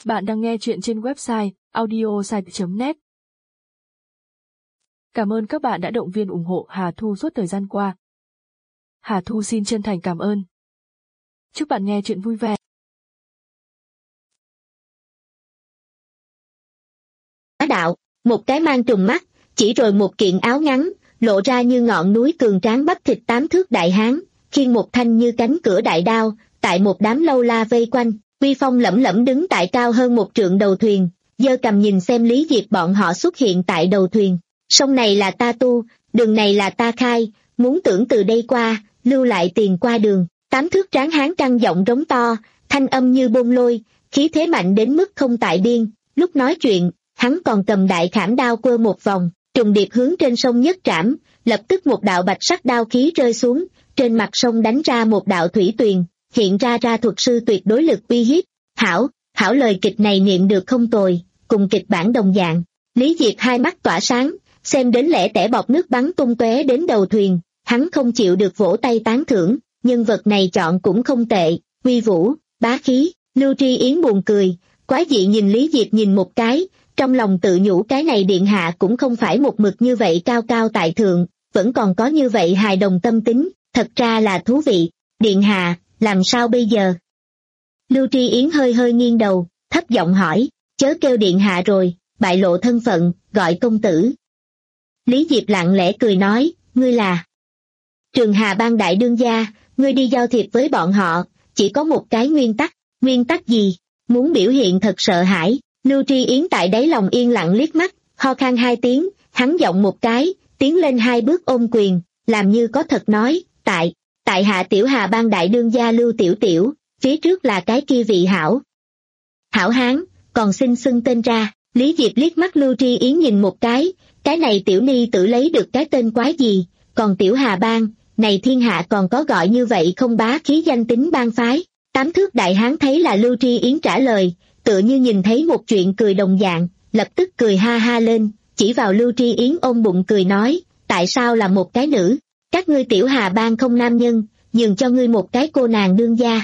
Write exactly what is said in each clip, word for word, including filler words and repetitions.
Bạn đang nghe chuyện trên website audiosite chấm net. Cảm ơn các bạn đã động viên ủng hộ Hà Thu suốt thời gian qua. Hà Thu xin chân thành cảm ơn. Chúc bạn nghe chuyện vui vẻ. Đạo, một cái mang trùm mắt, chỉ rồi một kiện áo ngắn, lộ ra như ngọn núi cường tráng bắp thịt tám thước đại hán, khiêng một thanh như cánh cửa đại đao, tại một đám lâu la vây quanh, uy phong lẫm lẫm đứng tại cao hơn một trượng đầu thuyền, giơ cầm nhìn xem Lý Diệp bọn họ xuất hiện tại đầu thuyền. Sông này là ta tu, đường này là ta khai, muốn tưởng từ đây qua, lưu lại tiền qua đường. Tám thước tráng hán căng giọng rống to, thanh âm như bôn lôi, khí thế mạnh đến mức không tại biên. Lúc nói chuyện, hắn còn cầm đại khảm đao quơ một vòng, trùng điệp hướng trên sông nhất trảm, lập tức một đạo bạch sắc đao khí rơi xuống, trên mặt sông đánh ra một đạo thủy tuyền, hiện ra ra thuật sư tuyệt đối lực uy hiếp. Hảo, hảo, lời kịch này niệm được không tồi, cùng kịch bản đồng dạng. Lý Diệp hai mắt tỏa sáng, xem đến lẻ tẻ bọt nước bắn tung tóe đến đầu thuyền, hắn không chịu được vỗ tay tán thưởng, nhân vật này chọn cũng không tệ, uy vũ, bá khí. Lưu Tri Yến buồn cười, quái dị nhìn Lý Diệp nhìn một cái, trong lòng tự nhủ cái này điện hạ cũng không phải một mực như vậy cao cao tại thượng, vẫn còn có như vậy hài đồng tâm tính, thật ra là thú vị. Điện hạ, làm sao bây giờ? Lưu Tri Yến hơi hơi nghiêng đầu, thấp giọng hỏi, chớ kêu điện hạ rồi, bại lộ thân phận, gọi công tử. Lý Diệp lặng lẽ cười nói, ngươi là Trường Hà Bang đại đương gia, ngươi đi giao thiệp với bọn họ, chỉ có một cái nguyên tắc. Nguyên tắc gì? Muốn biểu hiện thật sợ hãi. Lưu Tri Yến tại đáy lòng yên lặng liếc mắt, ho khan hai tiếng, hắn giọng một cái, tiến lên hai bước ôm quyền, làm như có thật nói, tại, tại hạ Tiểu Hà Bang đại đương gia Lưu Tiểu Tiểu, phía trước là cái kia vị hảo. Hảo hán, còn xin xưng tên ra. Lý Diệp liếc mắt Lưu Tri Yến nhìn một cái, cái này tiểu ni tự lấy được cái tên quái gì, còn Tiểu Hà Bang, này thiên hạ còn có gọi như vậy không bá khí danh tính bang phái. Tám thước đại hán thấy là Lưu Tri Yến trả lời, tựa như nhìn thấy một chuyện cười đồng dạng, lập tức cười ha ha lên, chỉ vào Lưu Tri Yến ôm bụng cười nói, tại sao là một cái nữ? Các ngươi Tiểu Hà Bang không nam nhân, nhường cho ngươi một cái cô nàng đương gia.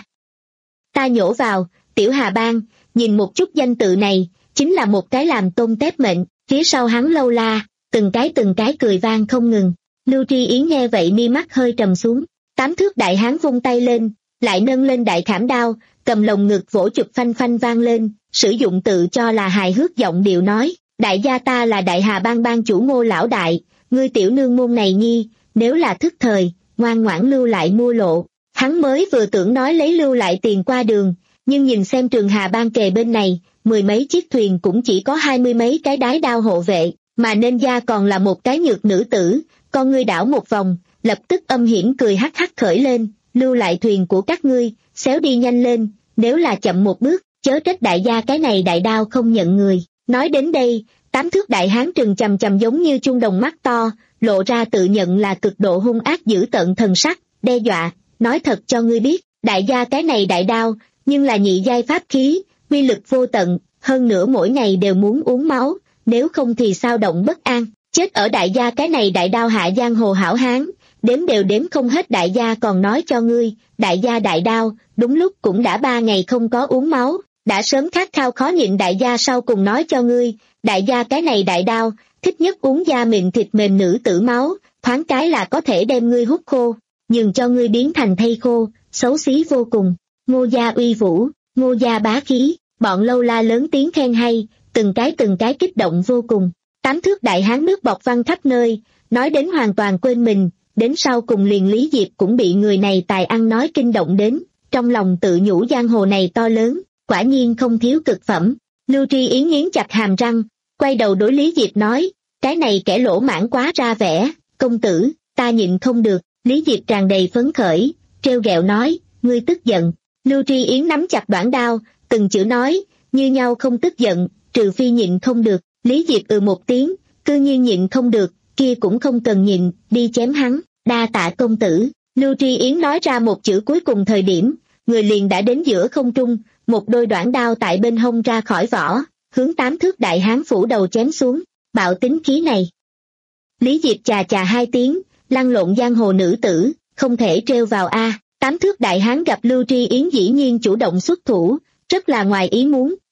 Ta nhổ vào, Tiểu Hà Bang, nhìn một chút danh tự này, chính là một cái làm tôn tép mệnh. Phía sau hắn lâu la, từng cái từng cái cười vang không ngừng. Lưu Tri Yến nghe vậy mi mắt hơi trầm xuống. Tám thước đại hán vung tay lên, lại nâng lên đại khảm đao, cầm lồng ngực vỗ chụp phanh phanh vang lên, sử dụng tự cho là hài hước giọng điệu nói, đại gia ta là Đại Hà Bang bang chủ Ngô lão đại, ngươi tiểu nương môn này nhi, nếu là thức thời, ngoan ngoãn lưu lại mua lộ. Hắn mới vừa tưởng nói lấy lưu lại tiền qua đường, nhưng nhìn xem Trường Hà Bang kề bên này, mười mấy chiếc thuyền cũng chỉ có hai mươi mấy cái đái đao hộ vệ, mà nên gia còn là một cái nhược nữ tử, con ngươi đảo một vòng, lập tức âm hiểm cười hắc hắc khởi lên, lưu lại thuyền của các ngươi, xéo đi nhanh lên, nếu là chậm một bước, chớ trách đại gia cái này đại đao không nhận người. Nói đến đây, tám thước đại hán trừng chằm chằm giống như chuông đồng mắt to, lộ ra tự nhận là cực độ hung ác dữ tợn thần sắc, đe dọa, nói thật cho ngươi biết, đại gia cái này đại đao, nhưng là nhị giai pháp khí, uy lực vô tận, hơn nữa mỗi ngày đều muốn uống máu, nếu không thì sao động bất an, chết ở đại gia cái này đại đao hạ giang hồ hảo hán, đếm đều đếm không hết. Đại gia còn nói cho ngươi, đại gia đại đao, đúng lúc cũng đã ba ngày không có uống máu, đã sớm khát khao khó nhịn. Đại gia sau cùng nói cho ngươi, đại gia cái này đại đao, thích nhất uống da mịn thịt mềm nữ tử máu, thoáng cái là có thể đem ngươi hút khô, nhường cho ngươi biến thành thây khô, xấu xí vô cùng. Ngô gia uy vũ, Ngô gia bá khí, bọn lâu la lớn tiếng khen hay, từng cái từng cái kích động vô cùng. Tám thước đại hán nước bọt văng khắp nơi, nói đến hoàn toàn quên mình, đến sau cùng liền Lý Diệp cũng bị người này tài ăn nói kinh động đến, trong lòng tự nhủ giang hồ này to lớn, quả nhiên không thiếu cực phẩm. Lưu Tri Yến nghiến chặt hàm răng, quay đầu đối Lý Diệp nói, cái này kẻ lỗ mãn quá ra vẻ, công tử, ta nhịn không được. Lý Diệp tràn đầy phấn khởi, trêu ghẹo nói, ngươi tức giận. Lưu Tri Yến nắm chặt đoạn đao, từng chữ nói, như nhau không tức giận, trừ phi nhịn không được. Lý Diệp ừ một tiếng, cư nhiên nhịn không được, kia cũng không cần nhịn, đi chém hắn, đa tạ công tử. Lưu Tri Yến nói ra một chữ cuối cùng thời điểm, người liền đã đến giữa không trung, một đôi đoạn đao tại bên hông ra khỏi vỏ, hướng tám thước đại hán phủ đầu chém xuống. Bạo tính khí này. Lý Diệp chà chà hai tiếng, lăn lộn giang hồ nữ tử, không thể trêu vào a. Tám thước đại hán gặp Lưu Tri Yến dĩ nhiên chủ động xuất thủ, rất là ngoài ý muốn,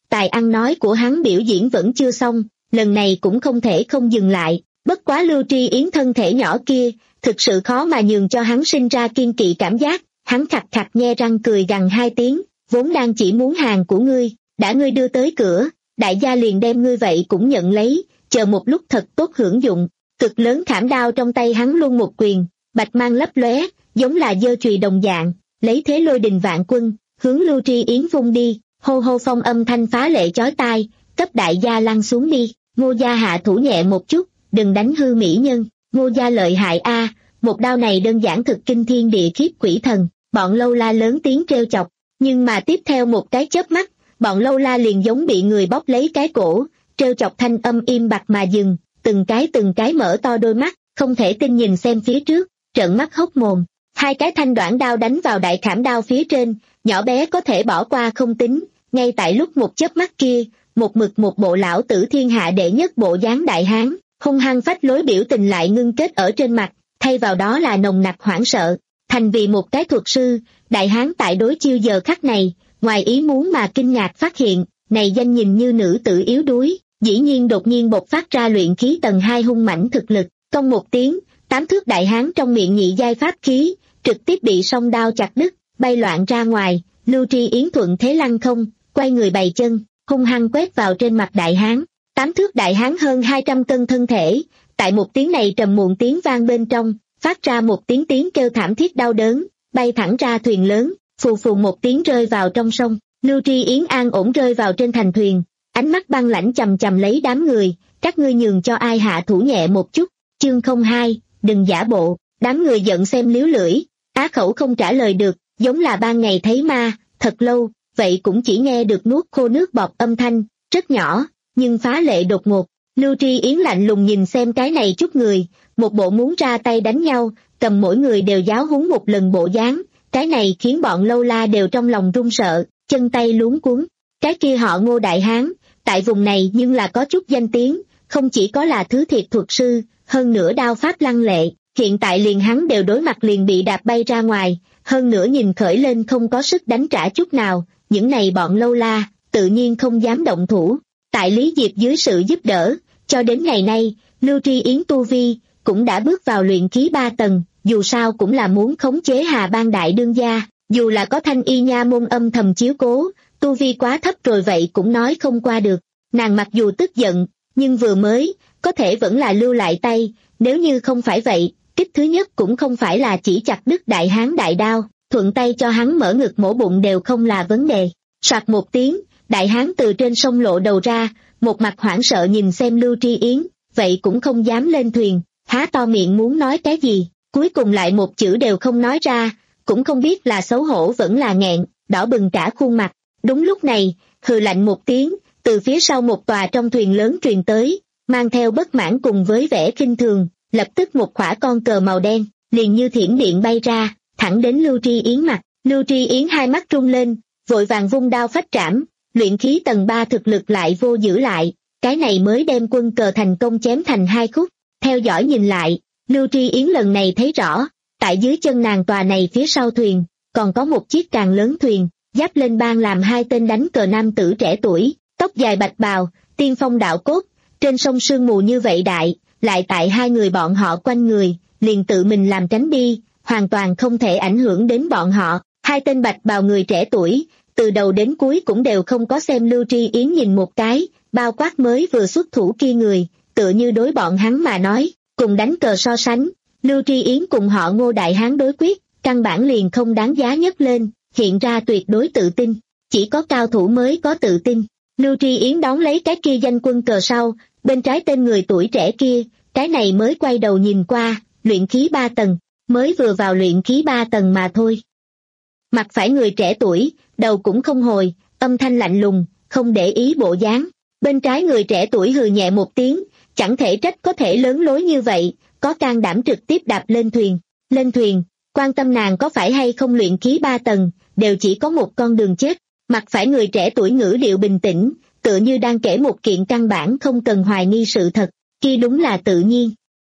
tài ăn nói của hắn biểu diễn vẫn chưa xong, lần này cũng không thể không dừng lại, bất quá Lưu Tri Yến thân thể nhỏ kia, thực sự khó mà nhường cho hắn sinh ra kiên kỵ cảm giác, hắn khặt khặt nhe răng cười gằn hai tiếng, vốn đang chỉ muốn hàng của ngươi, đã ngươi đưa tới cửa, đại gia liền đem ngươi vậy cũng nhận lấy, chờ một lúc thật tốt hưởng dụng, cực lớn khảm đao trong tay hắn luôn một quyền, bạch mang lấp lóe, giống là dơ chùy đồng dạng, lấy thế lôi đình vạn quân, hướng Lưu Tri Yến vung đi, hô hô phong âm thanh phá lệ chói tai, cấp đại gia lăn xuống đi, Ngô gia hạ thủ nhẹ một chút, đừng đánh hư mỹ nhân, Ngô gia lợi hại a, một đao này đơn giản thực kinh thiên địa khiếp quỷ thần, bọn lâu la lớn tiếng trêu chọc, nhưng mà tiếp theo một cái chớp mắt, bọn lâu la liền giống bị người bóp lấy cái cổ, trêu chọc thanh âm im bặt mà dừng, từng cái từng cái mở to đôi mắt, không thể tin nhìn xem phía trước, trợn mắt hốc mồm. Hai cái thanh đoạn đao đánh vào đại khảm đao phía trên, nhỏ bé có thể bỏ qua không tính, ngay tại lúc một chớp mắt kia, một mực một bộ lão tử thiên hạ đệ nhất bộ dáng đại hán, hung hăng phách lối biểu tình lại ngưng kết ở trên mặt, thay vào đó là nồng nặc hoảng sợ. Thành vì một cái thuật sư, đại hán tại đối chiêu giờ khắc này, ngoài ý muốn mà kinh ngạc phát hiện, này danh nhìn như nữ tử yếu đuối, dĩ nhiên đột nhiên bộc phát ra luyện khí tầng hai hung mãnh thực lực, công một tiếng, tám thước đại hán trong miệng nhị giai pháp khí, trực tiếp bị song đao chặt đứt, bay loạn ra ngoài, Lưu Tri Yến thuận thế lăng không, quay người bày chân, hung hăng quét vào trên mặt đại hán, tám thước đại hán hơn hai trăm cân thân thể, tại một tiếng này trầm muộn tiếng vang bên trong, phát ra một tiếng tiếng kêu thảm thiết đau đớn, bay thẳng ra thuyền lớn, phù phù một tiếng rơi vào trong sông, Lưu Tri Yến an ổn rơi vào trên thành thuyền, ánh mắt băng lãnh chầm chầm lấy đám người, các ngươi nhường cho ai hạ thủ nhẹ một chút, chương không hai, đừng giả bộ, đám người giận xem liếu lưỡi, á khẩu không trả lời được, giống là ban ngày thấy ma, thật lâu, vậy cũng chỉ nghe được nuốt khô nước bọt âm thanh, rất nhỏ, nhưng phá lệ đột ngột. Lưu Tri Yến lạnh lùng nhìn xem cái này chút người, một bộ muốn ra tay đánh nhau, cầm mỗi người đều giáo huấn một lần bộ dáng, cái này khiến bọn lâu la đều trong lòng run sợ, chân tay luống cuống. Cái kia họ Ngô đại hán, tại vùng này nhưng là có chút danh tiếng, không chỉ có là thứ thiệt thuật sư, hơn nữa đao pháp lăng lệ, hiện tại liền hắn đều đối mặt liền bị đạp bay ra ngoài, hơn nữa nhìn khởi lên không có sức đánh trả chút nào, những này bọn lâu la, tự nhiên không dám động thủ. Tại Lý Diệp dưới sự giúp đỡ, cho đến ngày nay, Lưu Tri Yến tu vi, cũng đã bước vào luyện khí ba tầng, dù sao cũng là muốn khống chế Hà Bang đại đương gia, dù là có Thanh Y nha môn âm thầm chiếu cố, tu vi quá thấp rồi vậy cũng nói không qua được. Nàng mặc dù tức giận, nhưng vừa mới, có thể vẫn là lưu lại tay, nếu như không phải vậy, kích thứ nhất cũng không phải là chỉ chặt đứt đại hán đại đao, thuận tay cho hắn mở ngực mổ bụng đều không là vấn đề. Soạt một tiếng, đại hán từ trên sông lộ đầu ra, một mặt hoảng sợ nhìn xem Lưu Tri Yến, vậy cũng không dám lên thuyền, há to miệng muốn nói cái gì, cuối cùng lại một chữ đều không nói ra, cũng không biết là xấu hổ vẫn là nghẹn, đỏ bừng cả khuôn mặt. Đúng lúc này, hừ lạnh một tiếng, từ phía sau một tòa trong thuyền lớn truyền tới, mang theo bất mãn cùng với vẻ khinh thường, lập tức một khỏa con cờ màu đen, liền như thiểm điện bay ra, thẳng đến Lưu Tri Yến mặt. Lưu Tri Yến hai mắt rung lên, vội vàng vung đao phách trảm, luyện khí tầng ba thực lực lại vô giữ lại, cái này mới đem quân cờ thành công chém thành hai khúc. Theo dõi nhìn lại, Lưu Tri Yến lần này thấy rõ, tại dưới chân nàng tòa này phía sau thuyền, còn có một chiếc càng lớn thuyền, giáp lên bang làm hai tên đánh cờ nam tử trẻ tuổi, tóc dài bạch bào, tiên phong đạo cốt, trên sông sương mù như vậy đại, lại tại hai người bọn họ quanh người, liền tự mình làm tránh đi, hoàn toàn không thể ảnh hưởng đến bọn họ. Hai tên bạch bào người trẻ tuổi, từ đầu đến cuối cũng đều không có xem Lưu Tri Yến nhìn một cái, bao quát mới vừa xuất thủ kia người, tựa như đối bọn hắn mà nói, cùng đánh cờ so sánh, Lưu Tri Yến cùng họ Ngô đại hán đối quyết, căn bản liền không đáng giá nhất lên, hiện ra tuyệt đối tự tin, chỉ có cao thủ mới có tự tin. Lưu Tri Yến đón lấy cái kia danh quân cờ sau, bên trái tên người tuổi trẻ kia, cái này mới quay đầu nhìn qua, luyện khí ba tầng, mới vừa vào luyện khí ba tầng mà thôi. Mặt phải người trẻ tuổi, đầu cũng không hồi, âm thanh lạnh lùng, không để ý bộ dáng. Bên trái người trẻ tuổi hừ nhẹ một tiếng, chẳng thể trách có thể lớn lối như vậy, có can đảm trực tiếp đạp lên thuyền. Lên thuyền, quan tâm nàng có phải hay không luyện khí ba tầng, đều chỉ có một con đường chết. Mặt phải người trẻ tuổi ngữ điệu bình tĩnh, tựa như đang kể một kiện căn bản không cần hoài nghi sự thật, kia đúng là tự nhiên.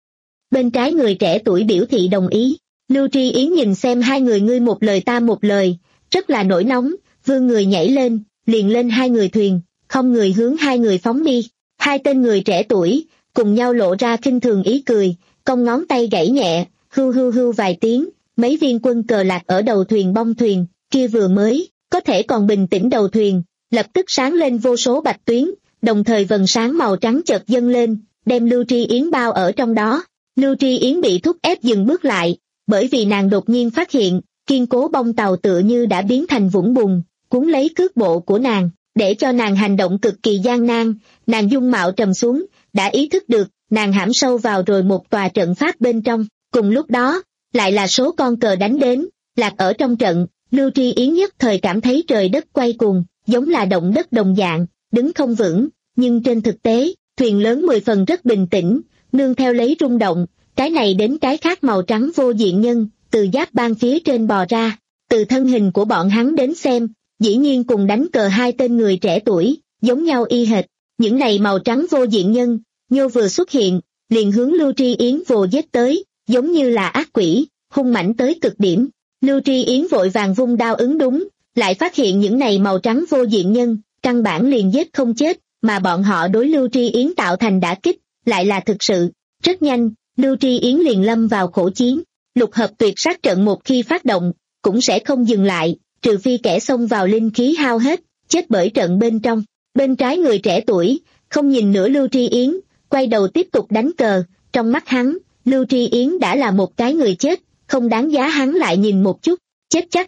Bên trái người trẻ tuổi biểu thị đồng ý. Lưu Tri Yến nhìn xem hai người ngươi một lời ta một lời, rất là nổi nóng, vươn người nhảy lên, liền lên hai người thuyền, không người hướng hai người phóng đi. Hai tên người trẻ tuổi, cùng nhau lộ ra khinh thường ý cười, cong ngón tay gãy nhẹ, hưu hưu hưu vài tiếng, mấy viên quân cờ lạc ở đầu thuyền bong thuyền, kia vừa mới, có thể còn bình tĩnh đầu thuyền, lập tức sáng lên vô số bạch tuyến, đồng thời vầng sáng màu trắng chợt dâng lên, đem Lưu Tri Yến bao ở trong đó. Lưu Tri Yến bị thúc ép dừng bước lại, bởi vì nàng đột nhiên phát hiện, kiên cố bông tàu tựa như đã biến thành vũng bùn, cuốn lấy cước bộ của nàng, để cho nàng hành động cực kỳ gian nan. Nàng dung mạo trầm xuống, đã ý thức được, nàng hãm sâu vào rồi một tòa trận pháp bên trong. Cùng lúc đó, lại là số con cờ đánh đến, lạc ở trong trận. Lưu Tri Yến nhất thời cảm thấy trời đất quay cuồng, giống là động đất đồng dạng, đứng không vững, nhưng trên thực tế, thuyền lớn mười phần rất bình tĩnh, nương theo lấy rung động, cái này đến cái khác màu trắng vô diện nhân, từ giáp ban phía trên bò ra. Từ thân hình của bọn hắn đến xem, dĩ nhiên cùng đánh cờ hai tên người trẻ tuổi, giống nhau y hệt. Những này màu trắng vô diện nhân, nhô vừa xuất hiện, liền hướng Lưu Tri Yến vồ giết tới, giống như là ác quỷ, hung mãnh tới cực điểm. Lưu Tri Yến vội vàng vung đao ứng đúng, lại phát hiện những này màu trắng vô diện nhân, căn bản liền giết không chết, mà bọn họ đối Lưu Tri Yến tạo thành đả kích, lại là thực sự. Rất nhanh, Lưu Tri Yến liền lâm vào khổ chiến. Lục hợp tuyệt sát trận một khi phát động, cũng sẽ không dừng lại, trừ phi kẻ xông vào linh khí hao hết, chết bởi trận bên trong. Bên trái người trẻ tuổi, không nhìn nữa Lưu Tri Yến, quay đầu tiếp tục đánh cờ. Trong mắt hắn, Lưu Tri Yến đã là một cái người chết, không đáng giá hắn lại nhìn một chút, chết chắc.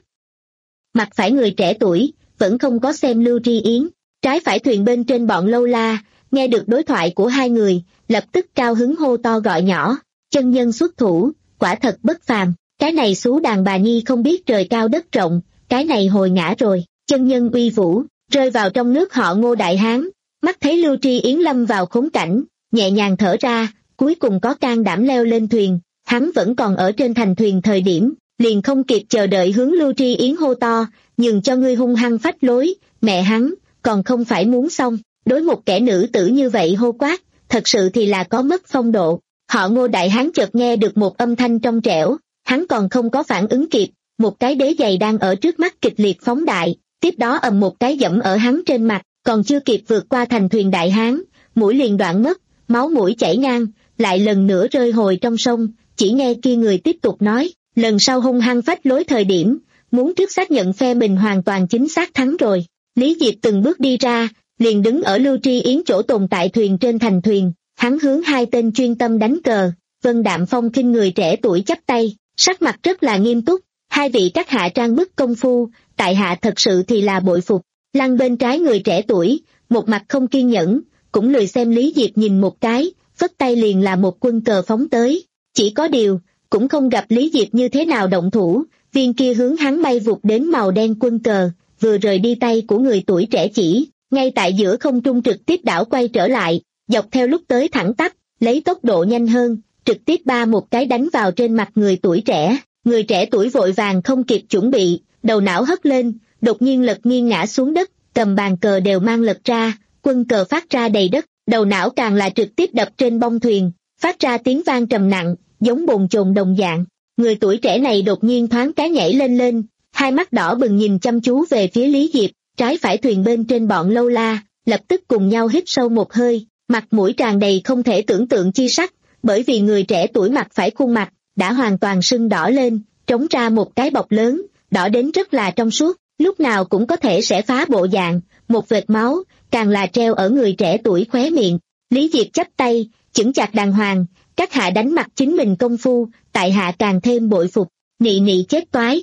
Mặt phải người trẻ tuổi, vẫn không có xem Lưu Tri Yến. Trái phải thuyền bên trên bọn lâu la, nghe được đối thoại của hai người, lập tức cao hứng hô to gọi nhỏ, chân nhân xuất thủ, quả thật bất phàm. Cái này xú đàn bà nhi không biết trời cao đất rộng, cái này hồi ngã rồi. Chân nhân uy vũ, rơi vào trong nước họ Ngô đại hán, mắt thấy Lưu Tri Yến lâm vào khốn cảnh, nhẹ nhàng thở ra, cuối cùng có can đảm leo lên thuyền. Hắn vẫn còn ở trên thành thuyền thời điểm, liền không kịp chờ đợi hướng Lưu Tri Yến hô to, nhường cho ngươi hung hăng phách lối. Mẹ hắn, còn không phải muốn xong, đối một kẻ nữ tử như vậy hô quát, thật sự thì là có mất phong độ. Họ Ngô đại hán chợt nghe được một âm thanh trong trẻo, hắn còn không có phản ứng kịp, một cái đế giày đang ở trước mắt kịch liệt phóng đại, tiếp đó ầm một cái dẫm ở hắn trên mặt, còn chưa kịp vượt qua thành thuyền đại hán, mũi liền đoạn mất, máu mũi chảy ngang, lại lần nữa rơi hồi trong sông. Chỉ nghe kia người tiếp tục nói, lần sau hung hăng phách lối thời điểm, muốn trước xác nhận phe mình hoàn toàn chính xác thắng rồi. Lý Diệp từng bước đi ra, liền đứng ở Lưu Tri Yến chỗ tồn tại thuyền trên thành thuyền, hắn hướng hai tên chuyên tâm đánh cờ, Vân Đạm Phong khinh người trẻ tuổi chắp tay, sắc mặt rất là nghiêm túc, hai vị các hạ trang bức công phu, tại hạ thật sự thì là bội phục. Lăng bên trái người trẻ tuổi, một mặt không kiên nhẫn, cũng lười xem Lý Diệp nhìn một cái, phất tay liền là một quân cờ phóng tới. Chỉ có điều, cũng không gặp Lý Diệp như thế nào động thủ, viên kia hướng hắn bay vụt đến màu đen quân cờ, vừa rời đi tay của người tuổi trẻ chỉ, ngay tại giữa không trung trực tiếp đảo quay trở lại, dọc theo lúc tới thẳng tắp, lấy tốc độ nhanh hơn, trực tiếp ba một cái đánh vào trên mặt người tuổi trẻ. Người trẻ tuổi vội vàng không kịp chuẩn bị, đầu não hất lên, đột nhiên lật nghiêng ngã xuống đất, cầm bàn cờ đều mang lật ra, quân cờ phát ra đầy đất, đầu não càng là trực tiếp đập trên bông thuyền, phát ra tiếng vang trầm nặng, giống bồn chồn đồng dạng. Người tuổi trẻ này đột nhiên thoáng cái nhảy lên lên, hai mắt đỏ bừng nhìn chăm chú về phía Lý Diệp. Trái phải thuyền bên trên bọn lâu la, lập tức cùng nhau hít sâu một hơi, mặt mũi tràn đầy không thể tưởng tượng chi sắc, bởi vì người trẻ tuổi mặt phải khuôn mặt, đã hoàn toàn sưng đỏ lên, trống ra một cái bọc lớn, đỏ đến rất là trong suốt, lúc nào cũng có thể sẽ phá bộ dạng, một vệt máu, càng là treo ở người trẻ tuổi khóe miệng. Lý Diệp chắp tay, chững chạc đàng hoàng, các hạ đánh mặt chính mình công phu, tại hạ càng thêm bội phục, nị nị chết toái.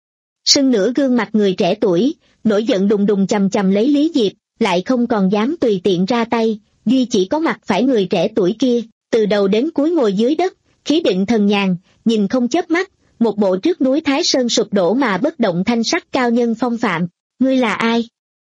Sưng nửa gương mặt người trẻ tuổi, nổi giận đùng đùng chầm chầm lấy Lý Diệp, lại không còn dám tùy tiện ra tay, duy chỉ có mặt phải người trẻ tuổi kia, từ đầu đến cuối ngồi dưới đất, khí định thần nhàn, nhìn không chớp mắt, một bộ trước núi Thái Sơn sụp đổ mà bất động thanh sắc cao nhân phong phạm. Ngươi là ai?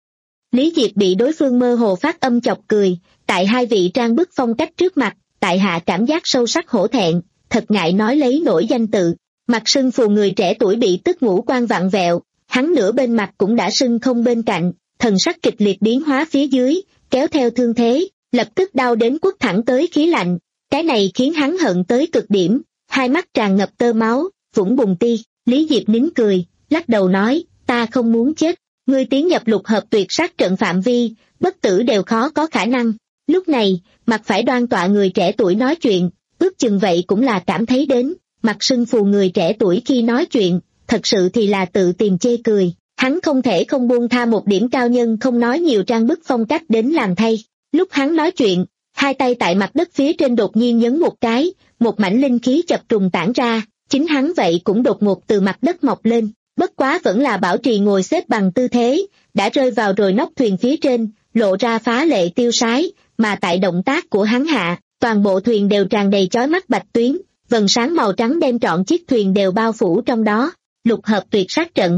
Lý Diệp bị đối phương mơ hồ phát âm chọc cười, tại hai vị trang bức phong cách trước mặt, tại hạ cảm giác sâu sắc hổ thẹn, thật ngại nói lấy nổi danh tự. Mặt sưng phù người trẻ tuổi bị tức ngũ quan vặn vẹo, hắn nửa bên mặt cũng đã sưng không bên cạnh, thần sắc kịch liệt biến hóa phía dưới, kéo theo thương thế, lập tức đau đến quất thẳng tới khí lạnh. Cái này khiến hắn hận tới cực điểm, hai mắt tràn ngập tơ máu, vũng bùn ti. Lý Diệp nín cười, lắc đầu nói, ta không muốn chết. ngươi tiến nhập lục hợp tuyệt sát trận phạm vi, bất tử đều khó có khả năng. Lúc này, mặt phải đoan tọa người trẻ tuổi nói chuyện, ước chừng vậy cũng là cảm thấy đến, mặt sưng phù người trẻ tuổi khi nói chuyện, thật sự thì là tự tìm chê cười. Hắn không thể không buông tha một điểm cao nhân không nói nhiều trang bức phong cách đến làm thay. Lúc hắn nói chuyện, hai tay tại mặt đất phía trên đột nhiên nhấn một cái, một mảnh linh khí chập trùng tản ra, chính hắn vậy cũng đột ngột từ mặt đất mọc lên, bất quá vẫn là bảo trì ngồi xếp bằng tư thế, đã rơi vào rồi nóc thuyền phía trên, lộ ra phá lệ tiêu sái, mà tại động tác của hắn hạ, toàn bộ thuyền đều tràn đầy chói mắt bạch tuyến, vầng sáng màu trắng đem trọn chiếc thuyền đều bao phủ trong đó, lục hợp tuyệt sát trận.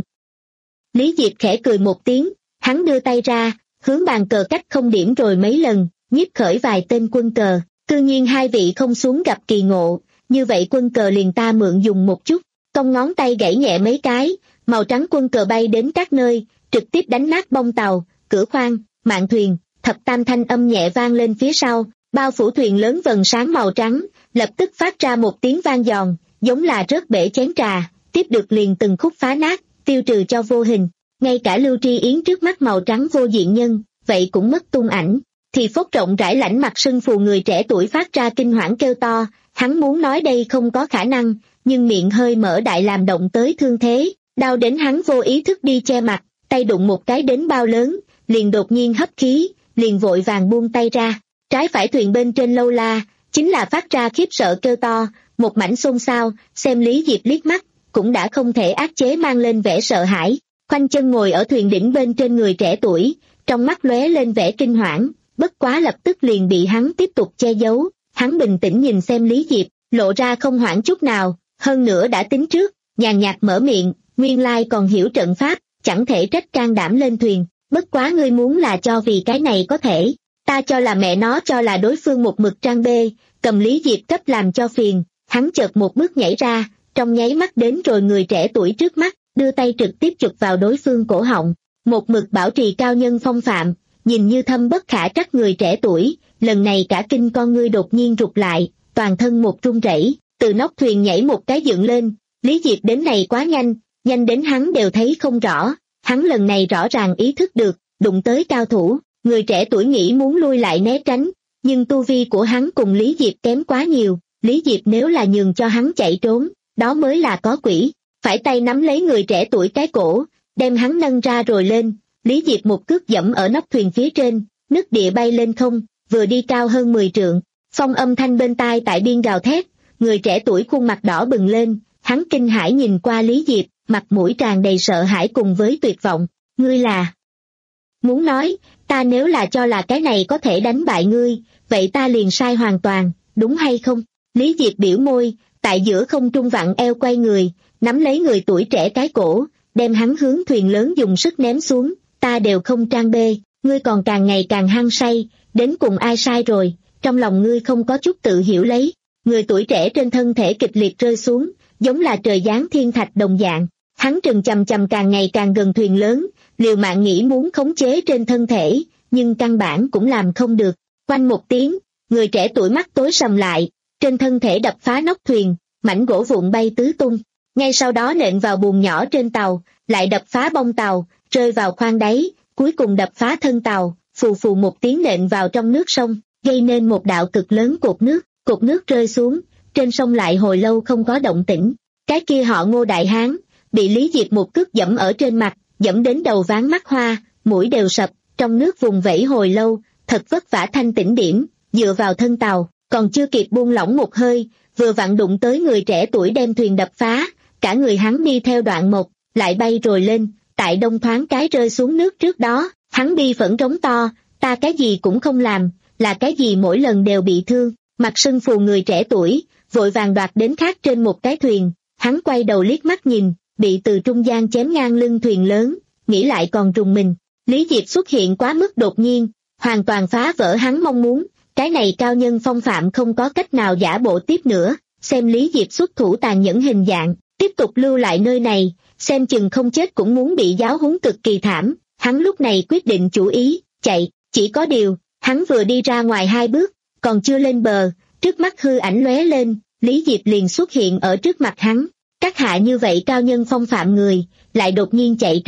Lý Diệp khẽ cười một tiếng, hắn đưa tay ra, hướng bàn cờ cách không điểm rồi mấy lần, nhiếp khởi vài tên quân cờ, tự nhiên hai vị không xuống gặp kỳ ngộ, như vậy quân cờ liền ta mượn dùng một chút, cong ngón tay gãy nhẹ mấy cái, màu trắng quân cờ bay đến các nơi, trực tiếp đánh nát bông tàu, cửa khoang, mạn thuyền, thập tam thanh âm nhẹ vang lên phía sau, bao phủ thuyền lớn vầng sáng màu trắng, lập tức phát ra một tiếng vang giòn, giống là rớt bể chén trà, tiếp được liền từng khúc phá nát, tiêu trừ cho vô hình, ngay cả Lưu Tri Yến trước mắt màu trắng vô diện nhân, vậy cũng mất tung ảnh. Thì phốt rộng rãi lãnh mặt sưng phù người trẻ tuổi phát ra kinh hoảng kêu to, hắn muốn nói đây không có khả năng, nhưng miệng hơi mở đại làm động tới thương thế, đau đến hắn vô ý thức đi che mặt, tay đụng một cái đến bao lớn, liền đột nhiên hấp khí, liền vội vàng buông tay ra, trái phải thuyền bên trên lâu la, chính là phát ra khiếp sợ kêu to, một mảnh xôn xao, xem Lý Diệp liếc mắt, cũng đã không thể áp chế mang lên vẻ sợ hãi, khoanh chân ngồi ở thuyền đỉnh bên trên người trẻ tuổi, trong mắt lóe lên vẻ kinh hoảng, bất quá lập tức liền bị hắn tiếp tục che giấu, hắn bình tĩnh nhìn xem Lý Diệp, lộ ra không hoảng chút nào, hơn nữa đã tính trước, nhàn nhạt mở miệng, nguyên lai còn hiểu trận pháp, chẳng thể trách can đảm lên thuyền, bất quá ngươi muốn là cho vì cái này có thể, ta cho là mẹ nó cho là đối phương một mực trang bê, cầm Lý Diệp cấp làm cho phiền, hắn chợt một bước nhảy ra, trong nháy mắt đến rồi người trẻ tuổi trước mắt, đưa tay trực tiếp chụp vào đối phương cổ họng, một mực bảo trì cao nhân phong phạm, nhìn như thâm bất khả trắc người trẻ tuổi, lần này cả kinh con ngươi đột nhiên rụt lại, toàn thân một run rẩy, từ nóc thuyền nhảy một cái dựng lên, Lý Diệp đến này quá nhanh, nhanh đến hắn đều thấy không rõ, hắn lần này rõ ràng ý thức được, đụng tới cao thủ, người trẻ tuổi nghĩ muốn lui lại né tránh, nhưng tu vi của hắn cùng Lý Diệp kém quá nhiều, Lý Diệp nếu là nhường cho hắn chạy trốn, đó mới là có quỷ, phải tay nắm lấy người trẻ tuổi cái cổ, đem hắn nâng ra rồi lên, Lý Diệp một cước dẫm ở nóc thuyền phía trên, nước địa bay lên không, vừa đi cao hơn mười trượng, phong âm thanh bên tai tại biên gào thét, người trẻ tuổi khuôn mặt đỏ bừng lên, hắn kinh hãi nhìn qua Lý Diệp, mặt mũi tràn đầy sợ hãi cùng với tuyệt vọng, ngươi là... Muốn nói, ta nếu là cho là cái này có thể đánh bại ngươi, vậy ta liền sai hoàn toàn, đúng hay không? Lý Diệp biểu môi, tại giữa không trung vặn eo quay người, nắm lấy người tuổi trẻ cái cổ, đem hắn hướng thuyền lớn dùng sức ném xuống, ta đều không trang bê, ngươi còn càng ngày càng hăng say, đến cùng ai sai rồi, trong lòng ngươi không có chút tự hiểu lấy, người tuổi trẻ trên thân thể kịch liệt rơi xuống, giống là trời giáng thiên thạch đồng dạng, hắn trừng chầm chầm càng ngày càng gần thuyền lớn, liều mạng nghĩ muốn khống chế trên thân thể, nhưng căn bản cũng làm không được, quanh một tiếng, người trẻ tuổi mắt tối sầm lại, trên thân thể đập phá nóc thuyền, mảnh gỗ vụn bay tứ tung, ngay sau đó nện vào buồng nhỏ trên tàu, lại đập phá bông tàu, rơi vào khoang đáy, cuối cùng đập phá thân tàu, phù phù một tiếng nện vào trong nước sông, gây nên một đạo cực lớn cột nước, cột nước rơi xuống, trên sông lại hồi lâu không có động tĩnh, cái kia họ Ngô đại hán, bị Lý Diệp một cước dẫm ở trên mặt, dẫm đến đầu ván mắt hoa, mũi đều sập, trong nước vùng vẫy hồi lâu, thật vất vả thanh tĩnh điểm, dựa vào thân tàu, còn chưa kịp buông lỏng một hơi, vừa vặn đụng tới người trẻ tuổi đem thuyền đập phá, cả người hắn đi theo đoạn một, lại bay rồi lên, tại đông thoáng cái rơi xuống nước trước đó, hắn bi phẫn trống to, ta cái gì cũng không làm, là cái gì mỗi lần đều bị thương, mặt sưng phù người trẻ tuổi, vội vàng đoạt đến khác trên một cái thuyền, hắn quay đầu liếc mắt nhìn, bị từ trung gian chém ngang lưng thuyền lớn, nghĩ lại còn rùng mình, Lý Diệp xuất hiện quá mức đột nhiên, hoàn toàn phá vỡ hắn mong muốn, cái này cao nhân phong phạm không có cách nào giả bộ tiếp nữa, xem Lý Diệp xuất thủ tàn nhẫn hình dạng, tiếp tục lưu lại nơi này, xem chừng không chết cũng muốn bị giáo huấn cực kỳ thảm, hắn lúc này quyết định chủ ý, chạy, chỉ có điều, hắn vừa đi ra ngoài hai bước, còn chưa lên bờ, trước mắt hư ảnh lóe lên, Lý Diệp liền xuất hiện ở trước mặt hắn, các hạ như vậy cao nhân phong phạm người, lại đột nhiên chạy trốn,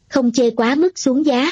không chê quá mức xuống giá.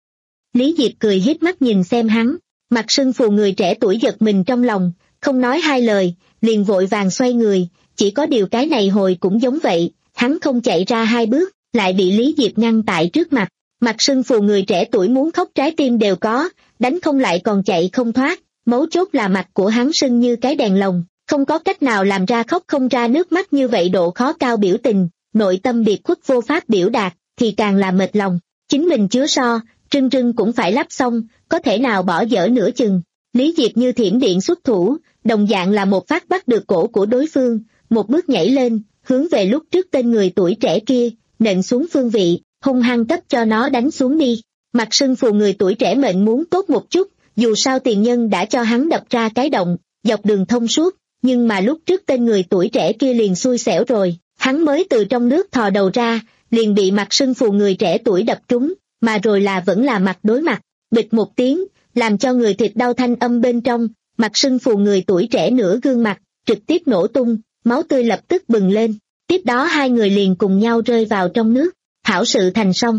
Lý Diệp cười híp mắt nhìn xem hắn, mặt sưng phù người trẻ tuổi giật mình trong lòng, không nói hai lời, liền vội vàng xoay người, chỉ có điều cái này hồi cũng giống vậy, hắn không chạy ra hai bước, lại bị Lý Diệp ngăn tại trước mặt, mặt sưng phù người trẻ tuổi muốn khóc trái tim đều có, đánh không lại còn chạy không thoát, mấu chốt là mặt của hắn sưng như cái đèn lồng, không có cách nào làm ra khóc không ra nước mắt như vậy độ khó cao biểu tình, nội tâm biệt khuất vô pháp biểu đạt, thì càng là mệt lòng, chính mình chứa so, trưng trưng cũng phải lắp xong, có thể nào bỏ dở nửa chừng. Lý Diệp như thiểm điện xuất thủ, đồng dạng là một phát bắt được cổ của đối phương, một bước nhảy lên, hướng về lúc trước tên người tuổi trẻ kia, nện xuống phương vị, hung hăng cấp cho nó đánh xuống đi. Mặt sưng phù người tuổi trẻ mệnh muốn tốt một chút, dù sao tiền nhân đã cho hắn đập ra cái động, dọc đường thông suốt, nhưng mà lúc trước tên người tuổi trẻ kia liền xui xẻo rồi, hắn mới từ trong nước thò đầu ra, liền bị mặt sưng phù người trẻ tuổi đập trúng, mà rồi là vẫn là mặt đối mặt, bịch một tiếng, làm cho người thịt đau thanh âm bên trong, mặt sưng phù người tuổi trẻ nửa gương mặt, trực tiếp nổ tung, máu tươi lập tức bừng lên, tiếp đó hai người liền cùng nhau rơi vào trong nước, hảo sự thành xong.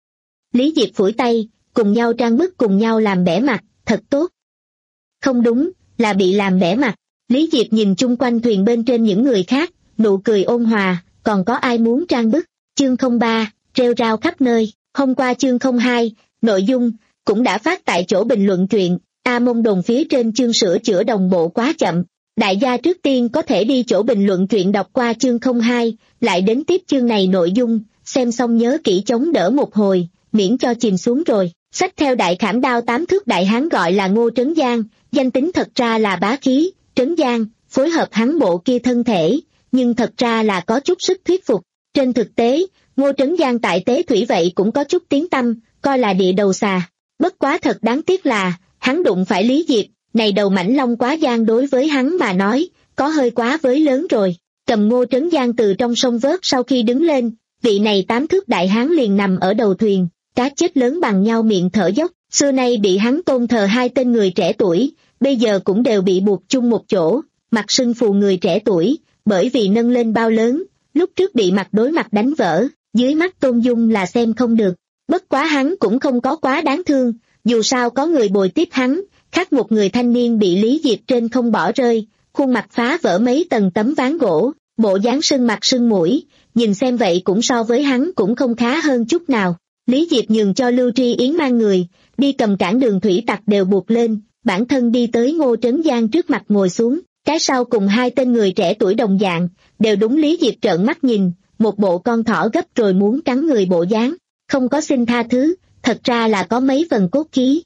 Lý Diệp phủi tay, cùng nhau trang bức cùng nhau làm bẻ mặt, thật tốt. Không đúng, là bị làm bẻ mặt. Lý Diệp nhìn chung quanh thuyền bên trên những người khác, nụ cười ôn hòa, còn có ai muốn trang bức. Chương không ba, rêu rao khắp nơi. Hôm qua chương không hai, nội dung, cũng đã phát tại chỗ bình luận truyện, A Mông Đồn phía trên chương sửa chữa đồng bộ quá chậm. Đại gia trước tiên có thể đi chỗ bình luận truyện đọc qua chương không hai, lại đến tiếp chương này nội dung, xem xong nhớ kỹ chống đỡ một hồi, miễn cho chìm xuống rồi. Sách theo đại khảm đao tám thước đại hán gọi là Ngô Trấn Giang, danh tính thật ra là Bá Khí, Trấn Giang, phối hợp hắn bộ kia thân thể, nhưng thật ra là có chút sức thuyết phục. Trên thực tế, Ngô Trấn Giang tại tế thủy vậy cũng có chút tiếng tăm, coi là địa đầu xà. Bất quá thật đáng tiếc là, hắn đụng phải Lý Diệp, này đầu mảnh long quá giang đối với hắn mà nói, có hơi quá với lớn rồi. Cầm Ngô Trấn Giang từ trong sông vớt sau khi đứng lên, vị này tám thước đại hán liền nằm ở đầu thuyền, cá chết lớn bằng nhau miệng thở dốc, xưa nay bị hắn tôn thờ hai tên người trẻ tuổi, bây giờ cũng đều bị buộc chung một chỗ, mặt sưng phù người trẻ tuổi, bởi vì nâng lên bao lớn, lúc trước bị mặt đối mặt đánh vỡ, dưới mắt Tôn Dung là xem không được, bất quá hắn cũng không có quá đáng thương, dù sao có người bồi tiếp hắn, khác một người thanh niên bị Lý Diệp trên không bỏ rơi, khuôn mặt phá vỡ mấy tầng tấm ván gỗ, bộ dáng sưng mặt sưng mũi, nhìn xem vậy cũng so với hắn cũng không khá hơn chút nào. Lý Diệp nhường cho Lưu Tri Yến mang người, đi cầm cản đường thủy tặc đều buộc lên, bản thân đi tới Ngô Trấn Giang trước mặt ngồi xuống, cái sau cùng hai tên người trẻ tuổi đồng dạng, đều đúng Lý Diệp trợn mắt nhìn, một bộ con thỏ gấp rồi muốn cắn người bộ dáng, không có xin tha thứ, thật ra là có mấy phần cốt khí.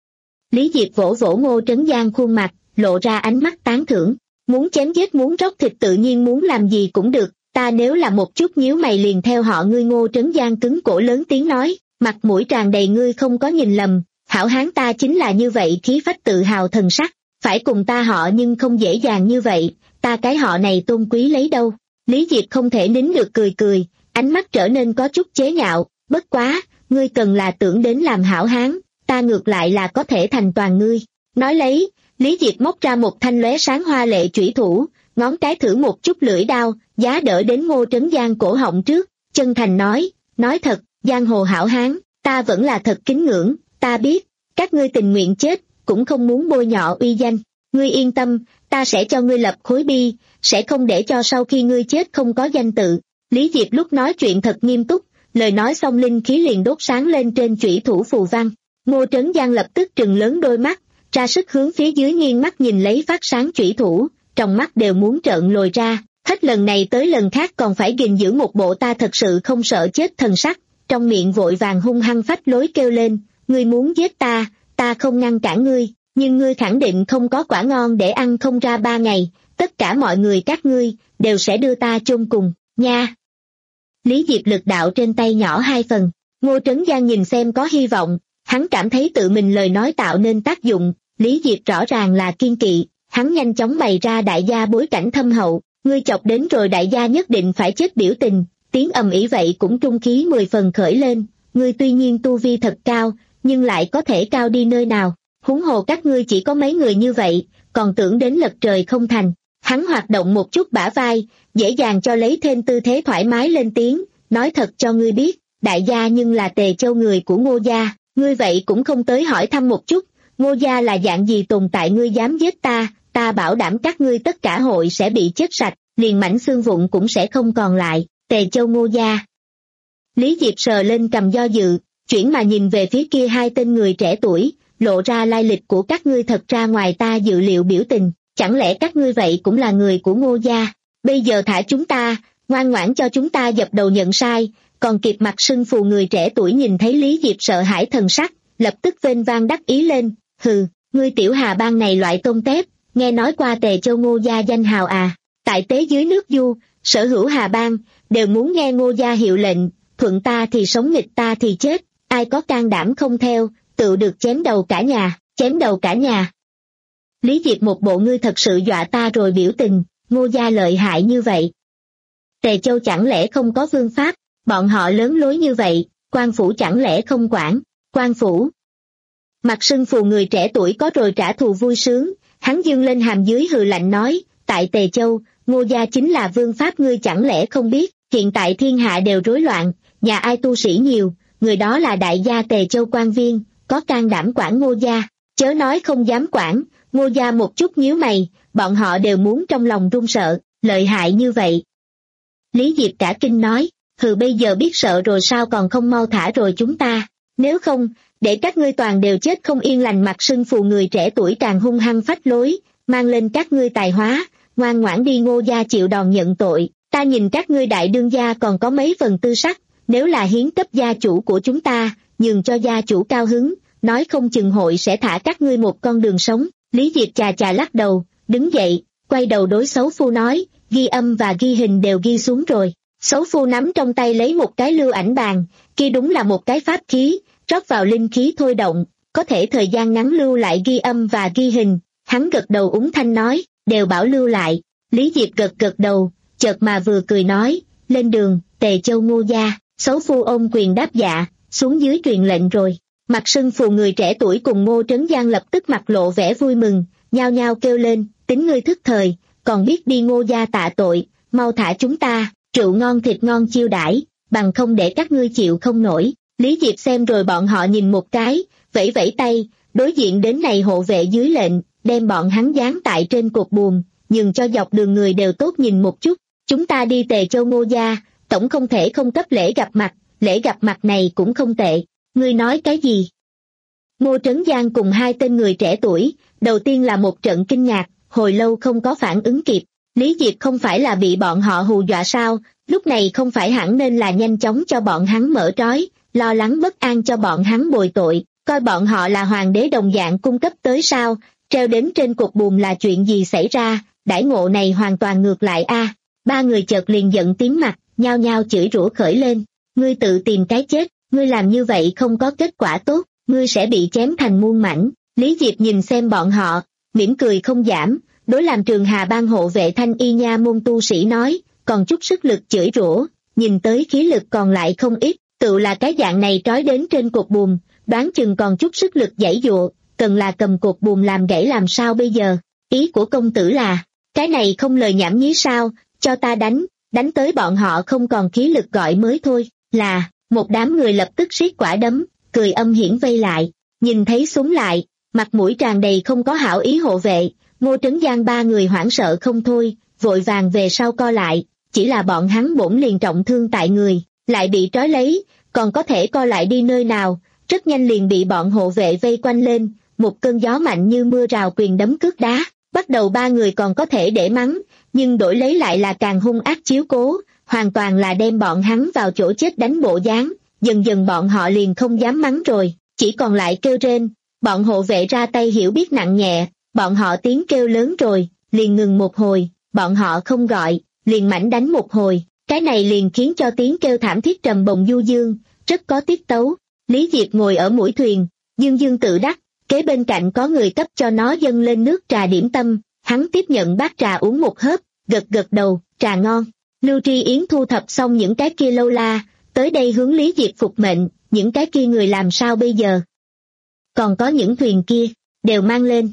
Lý Diệp vỗ vỗ Ngô Trấn Giang khuôn mặt, lộ ra ánh mắt tán thưởng, muốn chém giết muốn róc thịt tự nhiên muốn làm gì cũng được, ta nếu là một chút nhíu mày liền theo họ ngươi. Ngô Trấn Giang cứng cổ lớn tiếng nói, mặt mũi tràn đầy ngươi không có nhìn lầm, hảo hán ta chính là như vậy khí phách tự hào thần sắc, phải cùng ta họ nhưng không dễ dàng như vậy, ta cái họ này tôn quý lấy đâu. Lý Diệp không thể nín được cười cười, ánh mắt trở nên có chút chế nhạo, bất quá, ngươi cần là tưởng đến làm hảo hán, ta ngược lại là có thể thành toàn ngươi. Nói lấy, Lý Diệp móc ra một thanh lóe sáng hoa lệ chủy thủ, ngón cái thử một chút lưỡi đao, giá đỡ đến Ngô Trấn Giang cổ họng trước, chân thành nói, nói thật, giang hồ hảo hán, ta vẫn là thật kính ngưỡng, ta biết, các ngươi tình nguyện chết, cũng không muốn bôi nhọ uy danh, ngươi yên tâm, ta sẽ cho ngươi lập khối bi, sẽ không để cho sau khi ngươi chết không có danh tự. Lý Diệp lúc nói chuyện thật nghiêm túc, lời nói xong linh khí liền đốt sáng lên trên chủy thủ phù văn. Ngô Trấn Giang lập tức trừng lớn đôi mắt, ra sức hướng phía dưới nghiêng mắt nhìn lấy phát sáng chủy thủ, trong mắt đều muốn trợn lồi ra, hết lần này tới lần khác còn phải gìn giữ một bộ ta thật sự không sợ chết thần sắc, trong miệng vội vàng hung hăng phách lối kêu lên, ngươi muốn giết ta, ta không ngăn cản ngươi, nhưng ngươi khẳng định không có quả ngon để ăn không ra ba ngày, tất cả mọi người các ngươi, đều sẽ đưa ta chôn cùng, nha. Lý Diệp lực đạo trên tay nhỏ hai phần, Ngô Trấn Giang nhìn xem có hy vọng, hắn cảm thấy tự mình lời nói tạo nên tác dụng, Lý Diệp rõ ràng là kiên kỵ, hắn nhanh chóng bày ra đại gia bối cảnh thâm hậu, ngươi chọc đến rồi đại gia nhất định phải chết biểu tình, tiếng ầm ĩ vậy cũng trung khí mười phần khởi lên, ngươi tuy nhiên tu vi thật cao, nhưng lại có thể cao đi nơi nào, huống hồ các ngươi chỉ có mấy người như vậy, còn tưởng đến lật trời không thành. Hắn hoạt động một chút bả vai, dễ dàng cho lấy thêm tư thế thoải mái lên tiếng, nói thật cho ngươi biết, đại gia nhưng là Tề Châu người của Ngô gia, ngươi vậy cũng không tới hỏi thăm một chút, Ngô gia là dạng gì tồn tại ngươi dám giết ta, ta bảo đảm các ngươi tất cả hội sẽ bị chết sạch, liền mảnh xương vụn cũng sẽ không còn lại, Tề Châu Ngô gia. Lý Diệp sờ lên cầm do dự, chuyển mà nhìn về phía kia hai tên người trẻ tuổi, lộ ra lai lịch của các ngươi thật ra ngoài ta dự liệu biểu tình, chẳng lẽ các ngươi vậy cũng là người của Ngô gia, bây giờ thả chúng ta, ngoan ngoãn cho chúng ta dập đầu nhận sai, còn kịp mặt sưng phù người trẻ tuổi nhìn thấy Lý Diệp sợ hãi thần sắc, lập tức vênh vang đắc ý lên, hừ, ngươi tiểu Hà Bang này loại tôm tép, nghe nói qua Tề Châu Ngô gia danh hào à, tại tế dưới nước Du, sở hữu Hà Bang, đều muốn nghe Ngô gia hiệu lệnh, thuận ta thì sống nghịch ta thì chết, ai có can đảm không theo, tự được chém đầu cả nhà, chém đầu cả nhà. Lý Diệp một bộ ngươi thật sự dọa ta rồi biểu tình, Ngô gia lợi hại như vậy. Tề Châu chẳng lẽ không có vương pháp, bọn họ lớn lối như vậy, quan phủ chẳng lẽ không quản, quan phủ. Mặt sưng phù người trẻ tuổi có rồi trả thù vui sướng, hắn dương lên hàm dưới hừ lạnh nói, tại Tề Châu, Ngô gia chính là vương pháp ngươi chẳng lẽ không biết, hiện tại thiên hạ đều rối loạn, nhà ai tu sĩ nhiều, người đó là đại gia Tề Châu quan viên, có can đảm quản Ngô gia, chớ nói không dám quản, Ngô gia một chút nhíu mày, bọn họ đều muốn trong lòng run sợ, lợi hại như vậy. Lý Diệp cả kinh nói, hừ bây giờ biết sợ rồi sao còn không mau thả rồi chúng ta, nếu không, để các ngươi toàn đều chết không yên lành. Mặt sưng phù người trẻ tuổi càng hung hăng phách lối, mang lên các ngươi tài hóa, ngoan ngoãn đi Ngô gia chịu đòn nhận tội, ta nhìn các ngươi đại đương gia còn có mấy phần tư sắc, nếu là hiến cấp gia chủ của chúng ta, nhường cho gia chủ cao hứng, nói không chừng hội sẽ thả các ngươi một con đường sống. Lý Diệp chà chà lắc đầu, đứng dậy, quay đầu đối xấu phu nói, ghi âm và ghi hình đều ghi xuống rồi. Xấu phu nắm trong tay lấy một cái lưu ảnh bàn, kia đúng là một cái pháp khí, rót vào linh khí thôi động, có thể thời gian ngắn lưu lại ghi âm và ghi hình. Hắn gật đầu úng thanh nói, đều bảo lưu lại. Lý Diệp gật gật đầu, chợt mà vừa cười nói, lên đường, Tề Châu Ngô gia. Xấu phu ôm quyền đáp dạ, xuống dưới truyền lệnh rồi. Mặt sưng phù người trẻ tuổi cùng Ngô Trấn Giang lập tức mặt lộ vẻ vui mừng, nhao nhao kêu lên, tính ngươi thức thời, còn biết đi Ngô gia tạ tội, mau thả chúng ta, rượu ngon thịt ngon chiêu đãi, bằng không để các ngươi chịu không nổi. Lý Diệp xem rồi bọn họ nhìn một cái, vẫy vẫy tay, đối diện đến này hộ vệ dưới lệnh, đem bọn hắn dán tại trên cột buồm, nhường cho dọc đường người đều tốt nhìn một chút. Chúng ta đi Tề Châu Ngô gia, tổng không thể không cấp lễ gặp mặt, lễ gặp mặt này cũng không tệ. Ngươi nói cái gì? Ngô Trấn Giang cùng hai tên người trẻ tuổi, đầu tiên là một trận kinh ngạc, hồi lâu không có phản ứng kịp. Lý Diệp không phải là bị bọn họ hù dọa sao, lúc này không phải hẳn nên là nhanh chóng cho bọn hắn mở trói, lo lắng bất an cho bọn hắn bồi tội, coi bọn họ là hoàng đế đồng dạng cung cấp tới sao, treo đến trên cột buồm là chuyện gì xảy ra, đãi ngộ này hoàn toàn ngược lại a. Ba người chợt liền giận tím mặt, nhao nhao chửi rủa khởi lên, ngươi tự tìm cái chết, ngươi làm như vậy không có kết quả tốt, ngươi sẽ bị chém thành muôn mảnh. Lý Diệp nhìn xem bọn họ, mỉm cười không giảm, đối làm Trường Hà Bang hộ vệ thanh y nha môn tu sĩ nói, còn chút sức lực chửi rủa, nhìn tới khí lực còn lại không ít, tự là cái dạng này trói đến trên cột buồm, đoán chừng còn chút sức lực giãy dụa, cần là cầm cột buồm làm gãy làm sao bây giờ. Ý của công tử là, cái này không lời nhảm nhí sao, cho ta đánh, đánh tới bọn họ không còn khí lực gọi mới thôi. Là, một đám người lập tức siết quả đấm, cười âm hiểm vây lại, nhìn thấy súng lại, mặt mũi tràn đầy không có hảo ý hộ vệ. Ngô Trấn Giang ba người hoảng sợ không thôi, vội vàng về sau co lại, chỉ là bọn hắn bổn liền trọng thương tại người, lại bị trói lấy, còn có thể co lại đi nơi nào, rất nhanh liền bị bọn hộ vệ vây quanh lên, một cơn gió mạnh như mưa rào quyền đấm cước đá, bắt đầu ba người còn có thể để mắng, nhưng đổi lấy lại là càng hung ác chiếu cố, hoàn toàn là đem bọn hắn vào chỗ chết đánh bộ dáng, dần dần bọn họ liền không dám mắng rồi, chỉ còn lại kêu rên, bọn hộ vệ ra tay hiểu biết nặng nhẹ. Bọn họ tiếng kêu lớn rồi, liền ngừng một hồi, bọn họ không gọi, liền mảnh đánh một hồi, cái này liền khiến cho tiếng kêu thảm thiết trầm bồng du dương, rất có tiết tấu. Lý Diệp ngồi ở mũi thuyền, dương dương tự đắc, kế bên cạnh có người cấp cho nó dâng lên nước trà điểm tâm, hắn tiếp nhận bát trà uống một hớp, gật gật đầu, trà ngon. Lưu Tri Yến thu thập xong những cái kia lâu la, tới đây hướng Lý Diệp phục mệnh, những cái kia người làm sao bây giờ? Còn có những thuyền kia, đều mang lên.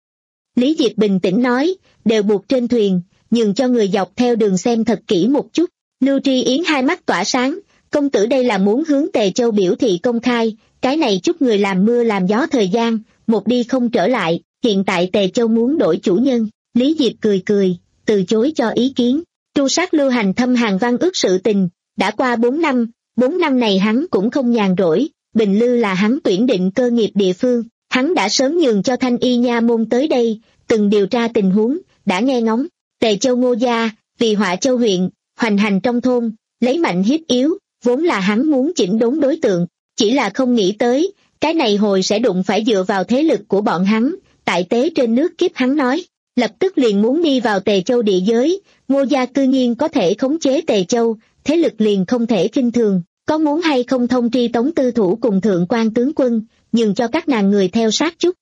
Lý Diệp bình tĩnh nói, đều buộc trên thuyền, nhường cho người dọc theo đường xem thật kỹ một chút. Lưu Tri Yến hai mắt tỏa sáng, công tử đây là muốn hướng Tề Châu biểu thị công khai, cái này chút người làm mưa làm gió thời gian, một đi không trở lại, hiện tại Tề Châu muốn đổi chủ nhân. Lý Diệp cười cười, từ chối cho ý kiến. Tru sát lưu hành thâm hàn văn ước sự tình, đã qua bốn năm, bốn năm này hắn cũng không nhàn rỗi, Bình Lư là hắn tuyển định cơ nghiệp địa phương, hắn đã sớm nhường cho Thanh Y nha môn tới đây, từng điều tra tình huống, đã nghe ngóng. Tề Châu Ngô gia, vì Họa Châu huyện, hoành hành trong thôn, lấy mạnh hiếp yếu, vốn là hắn muốn chỉnh đốn đối tượng, chỉ là không nghĩ tới, cái này hồi sẽ đụng phải dựa vào thế lực của bọn hắn, tại tế trên nước kiếp hắn nói, lập tức liền muốn đi vào Tề Châu địa giới, Ngô gia cư nhiên có thể khống chế Tề Châu, thế lực liền không thể khinh thường, có muốn hay không thông tri Tống Tư Thủ cùng thượng quan tướng quân, nhường cho các nàng người theo sát chút.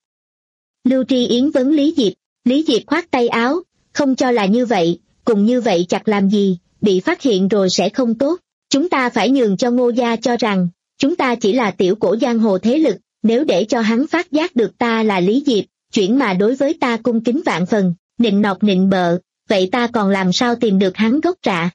Lưu Tri Yến vấn Lý Diệp, Lý Diệp khoát tay áo, không cho là như vậy, cùng như vậy chặt làm gì, bị phát hiện rồi sẽ không tốt, chúng ta phải nhường cho Ngô gia cho rằng, chúng ta chỉ là tiểu cổ giang hồ thế lực, nếu để cho hắn phát giác được ta là Lý Diệp, chuyển mà đối với ta cung kính vạn phần, nịnh nọt nịnh bợ, vậy ta còn làm sao tìm được hắn gốc rạ.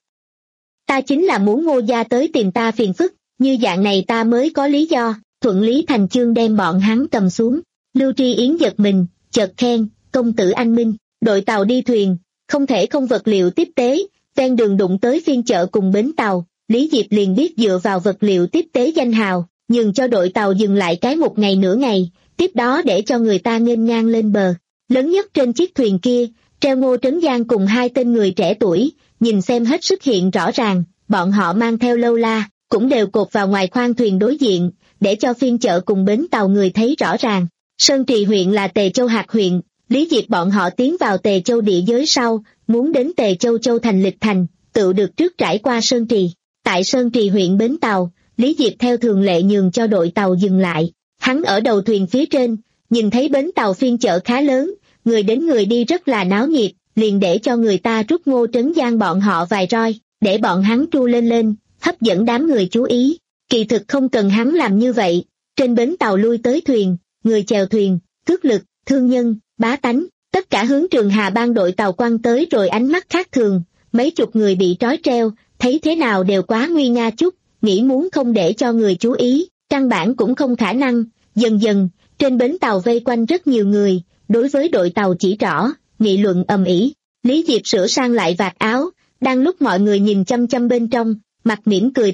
Ta chính là muốn Ngô gia tới tìm ta phiền phức, như dạng này ta mới có lý do, thuận lý thành chương đem bọn hắn cầm xuống. Lưu Tri Yến giật mình, chợt khen, công tử anh minh, đội tàu đi thuyền, không thể không vật liệu tiếp tế, ven đường đụng tới phiên chợ cùng bến tàu, Lý Diệp liền biết dựa vào vật liệu tiếp tế danh hào, nhường cho đội tàu dừng lại cái một ngày nửa ngày, tiếp đó để cho người ta nghênh ngang lên bờ. Lớn nhất trên chiếc thuyền kia, treo Ngô Trấn Giang cùng hai tên người trẻ tuổi, nhìn xem hết sức hiện rõ ràng, bọn họ mang theo lâu la, cũng đều cột vào ngoài khoang thuyền đối diện, để cho phiên chợ cùng bến tàu người thấy rõ ràng. Sơn Trì huyện là Tề Châu hạt huyện, Lý Diệp bọn họ tiến vào Tề Châu địa giới sau, muốn đến Tề Châu Châu thành lịch thành, tự được trước trải qua Sơn Trì. Tại Sơn Trì huyện bến tàu, Lý Diệp theo thường lệ nhường cho đội tàu dừng lại. Hắn ở đầu thuyền phía trên, nhìn thấy bến tàu phiên chợ khá lớn, người đến người đi rất là náo nhiệt, liền để cho người ta rút Ngô Trấn Giang bọn họ vài roi, để bọn hắn tru lên lên, hấp dẫn đám người chú ý. Kỳ thực không cần hắn làm như vậy, trên bến tàu lui tới thuyền, người chèo thuyền, cước lực, thương nhân, bá tánh, tất cả hướng Trường Hà Bang đội tàu quăng tới rồi ánh mắt khác thường, mấy chục người bị trói treo, thấy thế nào đều quá nguy nga chút, nghĩ muốn không để cho người chú ý, căn bản cũng không khả năng. Dần dần, trên bến tàu vây quanh rất nhiều người, đối với đội tàu chỉ trỏ, nghị luận ầm ĩ. Lý Diệp sửa sang lại vạt áo, đang lúc mọi người nhìn chăm chăm bên trong, mặt mỉm cười.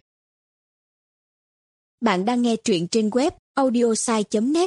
Bạn đang nghe truyện trên web audiosai chấm net.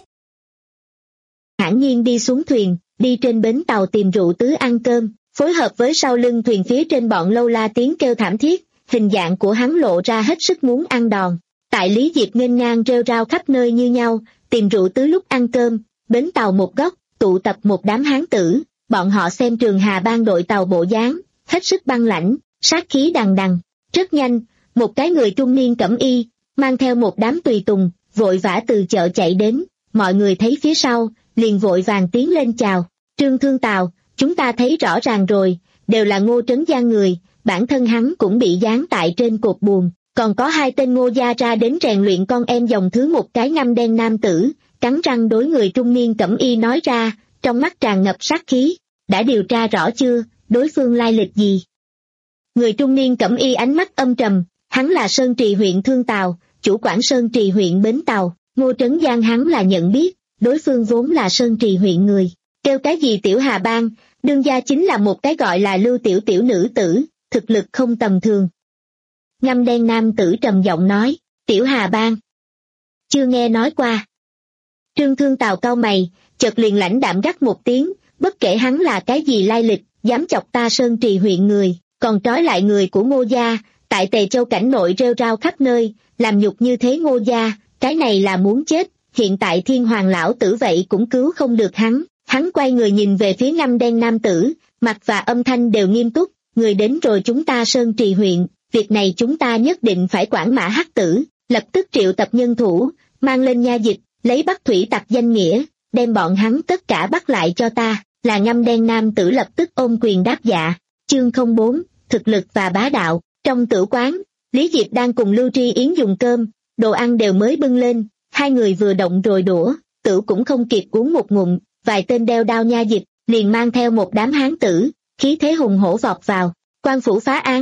Hãn nhiên đi xuống thuyền, đi trên bến tàu tìm rượu tứ ăn cơm, phối hợp với sau lưng thuyền phía trên bọn lâu la tiếng kêu thảm thiết, hình dạng của hắn lộ ra hết sức muốn ăn đòn. Tại Lý Diệp nghênh ngang rêu rao khắp nơi như nhau, tìm rượu tứ lúc ăn cơm, bến tàu một góc, tụ tập một đám hán tử, bọn họ xem Trường Hà Bang đội tàu bộ dáng, hết sức băng lãnh, sát khí đằng đằng. Rất nhanh, một cái người trung niên cẩm y, mang theo một đám tùy tùng, vội vã từ chợ chạy đến, mọi người thấy phía sau, liền vội vàng tiến lên chào. Trương Thương Tào, chúng ta thấy rõ ràng rồi, đều là Ngô Trấn Giang người, bản thân hắn cũng bị dán tại trên cột buồm, còn có hai tên Ngô gia ra đến rèn luyện con em dòng thứ một cái ngăm đen nam tử, cắn răng đối người trung niên cẩm y nói ra, trong mắt tràn ngập sát khí, đã điều tra rõ chưa, đối phương lai lịch gì? Người trung niên cẩm y ánh mắt âm trầm, hắn là Sơn Trì huyện Thương Tào, chủ quản Sơn Trì huyện Bến Tàu, Ngô Trấn Giang hắn là nhận biết, đối phương vốn là Sơn Trì huyện người, kêu cái gì Tiểu Hà Bang, đương gia chính là một cái gọi là Lưu Tiểu Tiểu nữ tử, thực lực không tầm thường. Ngăm đen nam tử trầm giọng nói, Tiểu Hà Bang. Chưa nghe nói qua. Trương Thương Tào cau mày, chợt liền lãnh đạm gắt một tiếng, bất kể hắn là cái gì lai lịch, dám chọc ta Sơn Trì huyện người, còn trói lại người của Ngô gia, tại Tề Châu cảnh nội rêu rao khắp nơi, làm nhục như thế Ngô gia, cái này là muốn chết, hiện tại Thiên Hoàng lão tử vậy cũng cứu không được hắn. Hắn quay người nhìn về phía ngăm đen nam tử, mặt và âm thanh đều nghiêm túc, người đến rồi chúng ta Sơn Trì huyện, việc này chúng ta nhất định phải quản mã hắc tử, lập tức triệu tập nhân thủ, mang lên nha dịch, lấy bắt thủy tặc danh nghĩa, đem bọn hắn tất cả bắt lại cho ta, là ngăm đen nam tử lập tức ôm quyền đáp dạ. Chương không bốn, thực lực và bá đạo. Trong tử quán, Lý Diệp đang cùng Lưu Tri Yến dùng cơm, đồ ăn đều mới bưng lên, hai người vừa động rồi đũa, tử cũng không kịp uống một ngụm, vài tên đeo đao nha dịch, liền mang theo một đám hán tử, khí thế hùng hổ vọt vào. Quan phủ phá án,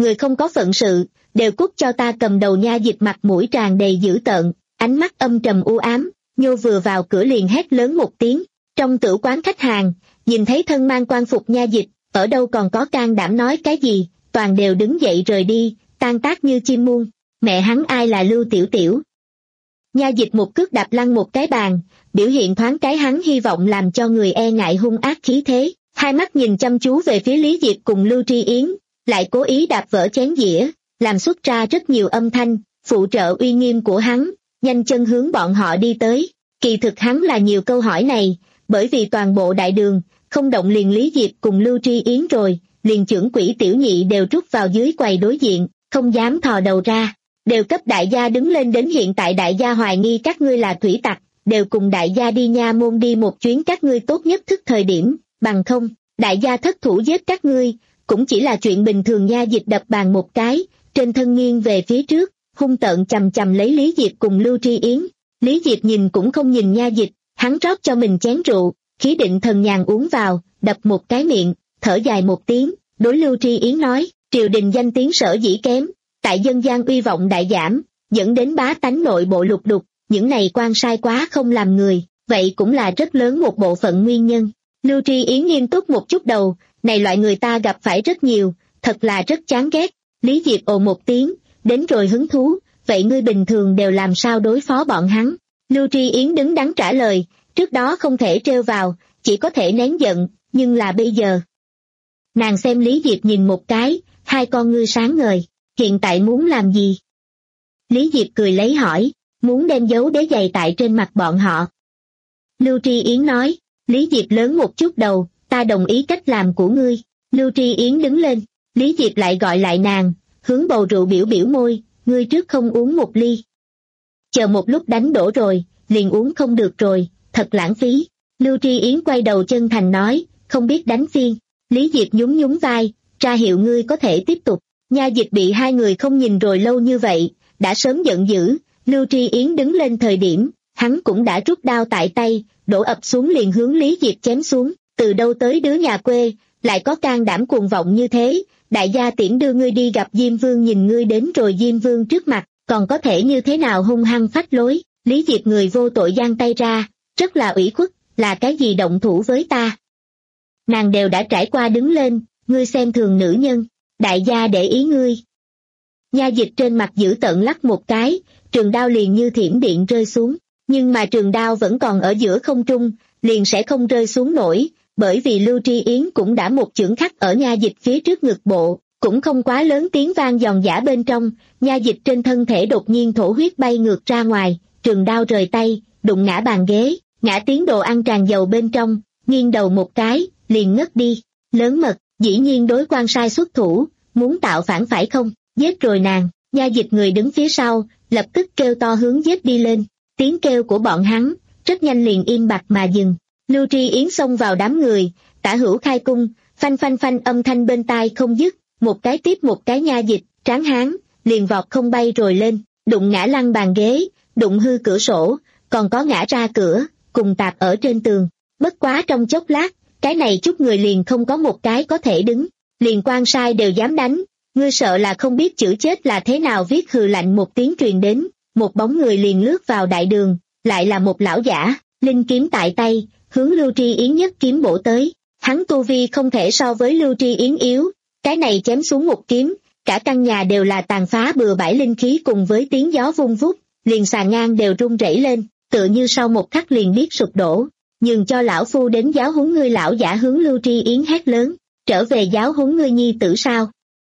người không có phận sự, đều cút cho ta cầm đầu. Nha dịch mặt mũi tràn đầy dữ tợn, ánh mắt âm trầm u ám, nhô vừa vào cửa liền hét lớn một tiếng. Trong tửu quán khách hàng, nhìn thấy thân mang quan phục nha dịch, ở đâu còn có can đảm nói cái gì, toàn đều đứng dậy rời đi, tan tác như chim muôn. Mẹ hắn ai là Lưu Tiểu Tiểu? Nha dịch một cước đạp lăn một cái bàn, biểu hiện thoáng cái hắn hy vọng làm cho người e ngại hung ác khí thế, hai mắt nhìn chăm chú về phía Lý Diệp cùng Lưu Tri Yến, lại cố ý đạp vỡ chén dĩa, làm xuất ra rất nhiều âm thanh, phụ trợ uy nghiêm của hắn, nhanh chân hướng bọn họ đi tới. Kỳ thực hắn là nhiều câu hỏi này, bởi vì toàn bộ đại đường, không động liền Lý Diệp cùng Lưu Tri Yến rồi, liền trưởng quỹ tiểu nhị đều rút vào dưới quầy đối diện, không dám thò đầu ra, đều cấp đại gia đứng lên. Đến hiện tại đại gia hoài nghi các ngươi là thủy tặc, đều cùng đại gia đi nha môn đi một chuyến, các ngươi tốt nhất thức thời điểm, bằng không, đại gia thất thủ giết các ngươi, cũng chỉ là chuyện bình thường. Nha dịch đập bàn một cái, trên thân nghiêng về phía trước, hung tợn chầm chầm lấy Lý Diệp cùng Lưu Tri Yến. Lý Diệp nhìn cũng không nhìn nha dịch, hắn rót cho mình chén rượu, khí định thần nhàn uống vào, đập một cái miệng, thở dài một tiếng, đối Lưu Tri Yến nói, triều đình danh tiếng sở dĩ kém, tại dân gian uy vọng đại giảm, dẫn đến bá tánh nội bộ lục đục, những này quan sai quá không làm người, vậy cũng là rất lớn một bộ phận nguyên nhân. Lưu Tri Yến nghiêm túc một chút đầu, này loại người ta gặp phải rất nhiều, thật là rất chán ghét. Lý Diệp ồ một tiếng, đến rồi hứng thú, vậy ngươi bình thường đều làm sao đối phó bọn hắn? Lưu Tri Yến đứng đắn trả lời, trước đó không thể trêu vào, chỉ có thể nén giận, nhưng là bây giờ. Nàng xem Lý Diệp nhìn một cái, hai con ngươi sáng ngời, hiện tại muốn làm gì? Lý Diệp cười lấy hỏi, muốn đem dấu đế giày tại trên mặt bọn họ. Lưu Tri Yến nói, Lý Diệp lớn một chút đầu, ta đồng ý cách làm của ngươi. Lưu Tri Yến đứng lên, Lý Diệp lại gọi lại nàng, hướng bầu rượu biểu biểu môi, ngươi trước không uống một ly. Chờ một lúc đánh đổ rồi, liền uống không được rồi, thật lãng phí. Lưu Tri Yến quay đầu chân thành nói, không biết đánh phiên. Lý Diệp nhún nhún vai, ra hiệu ngươi có thể tiếp tục. Nha dịch bị hai người không nhìn rồi lâu như vậy, đã sớm giận dữ. Lưu Tri Yến đứng lên thời điểm, hắn cũng đã rút đao tại tay, đổ ập xuống liền hướng Lý Diệp chém xuống. Từ đâu tới đứa nhà quê, lại có can đảm cuồng vọng như thế? Đại gia tiễn đưa ngươi đi gặp Diêm Vương, nhìn ngươi đến rồi Diêm Vương trước mặt, còn có thể như thế nào hung hăng phách lối? Lý Diệp người vô tội giang tay ra, rất là ủy khuất, là cái gì động thủ với ta? Nàng đều đã trải qua đứng lên, ngươi xem thường nữ nhân, đại gia để ý ngươi. Nha dịch trên mặt dữ tợn lắc một cái, trường đao liền như thiểm điện rơi xuống, nhưng mà trường đao vẫn còn ở giữa không trung, liền sẽ không rơi xuống nổi, bởi vì Lưu Tri Yến cũng đã một chưởng khắc ở nha dịch phía trước ngực bộ, cũng không quá lớn tiếng vang giòn giã bên trong, nha dịch trên thân thể đột nhiên thổ huyết bay ngược ra ngoài, trường đao rời tay, đụng ngã bàn ghế, ngã tiếng đồ ăn tràn dầu bên trong, nghiêng đầu một cái, liền ngất đi. Lớn mật, dĩ nhiên đối quan sai xuất thủ, muốn tạo phản phải không? Giết rồi nàng. Nha dịch người đứng phía sau, lập tức kêu to hướng giết đi lên. Tiếng kêu của bọn hắn, rất nhanh liền im bặt mà dừng. Lưu Tri Yến xông vào đám người, tả hữu khai cung, phanh phanh phanh âm thanh bên tai không dứt, một cái tiếp một cái nha dịch, tráng hán, liền vọt không bay rồi lên, đụng ngã lăn bàn ghế, đụng hư cửa sổ, còn có ngã ra cửa, cùng tạp ở trên tường. Bất quá trong chốc lát, cái này chút người liền không có một cái có thể đứng, liền quan sai đều dám đánh, ngươi sợ là không biết chữ chết là thế nào viết. Hừ lạnh một tiếng truyền đến, một bóng người liền lướt vào đại đường, lại là một lão giả, linh kiếm tại tay, hướng Lưu Tri Yến nhất kiếm bổ tới. Hắn tu vi không thể so với Lưu Tri Yến yếu, cái này chém xuống một kiếm, cả căn nhà đều là tàn phá bừa bãi linh khí cùng với tiếng gió vung vút, liền sàn ngang đều rung rẩy lên, tựa như sau một khắc liền biết sụp đổ. Nhường cho lão phu đến giáo huấn ngươi. Lão giả hướng Lưu Tri Yến hét lớn, trở về giáo huấn ngươi nhi tử sao?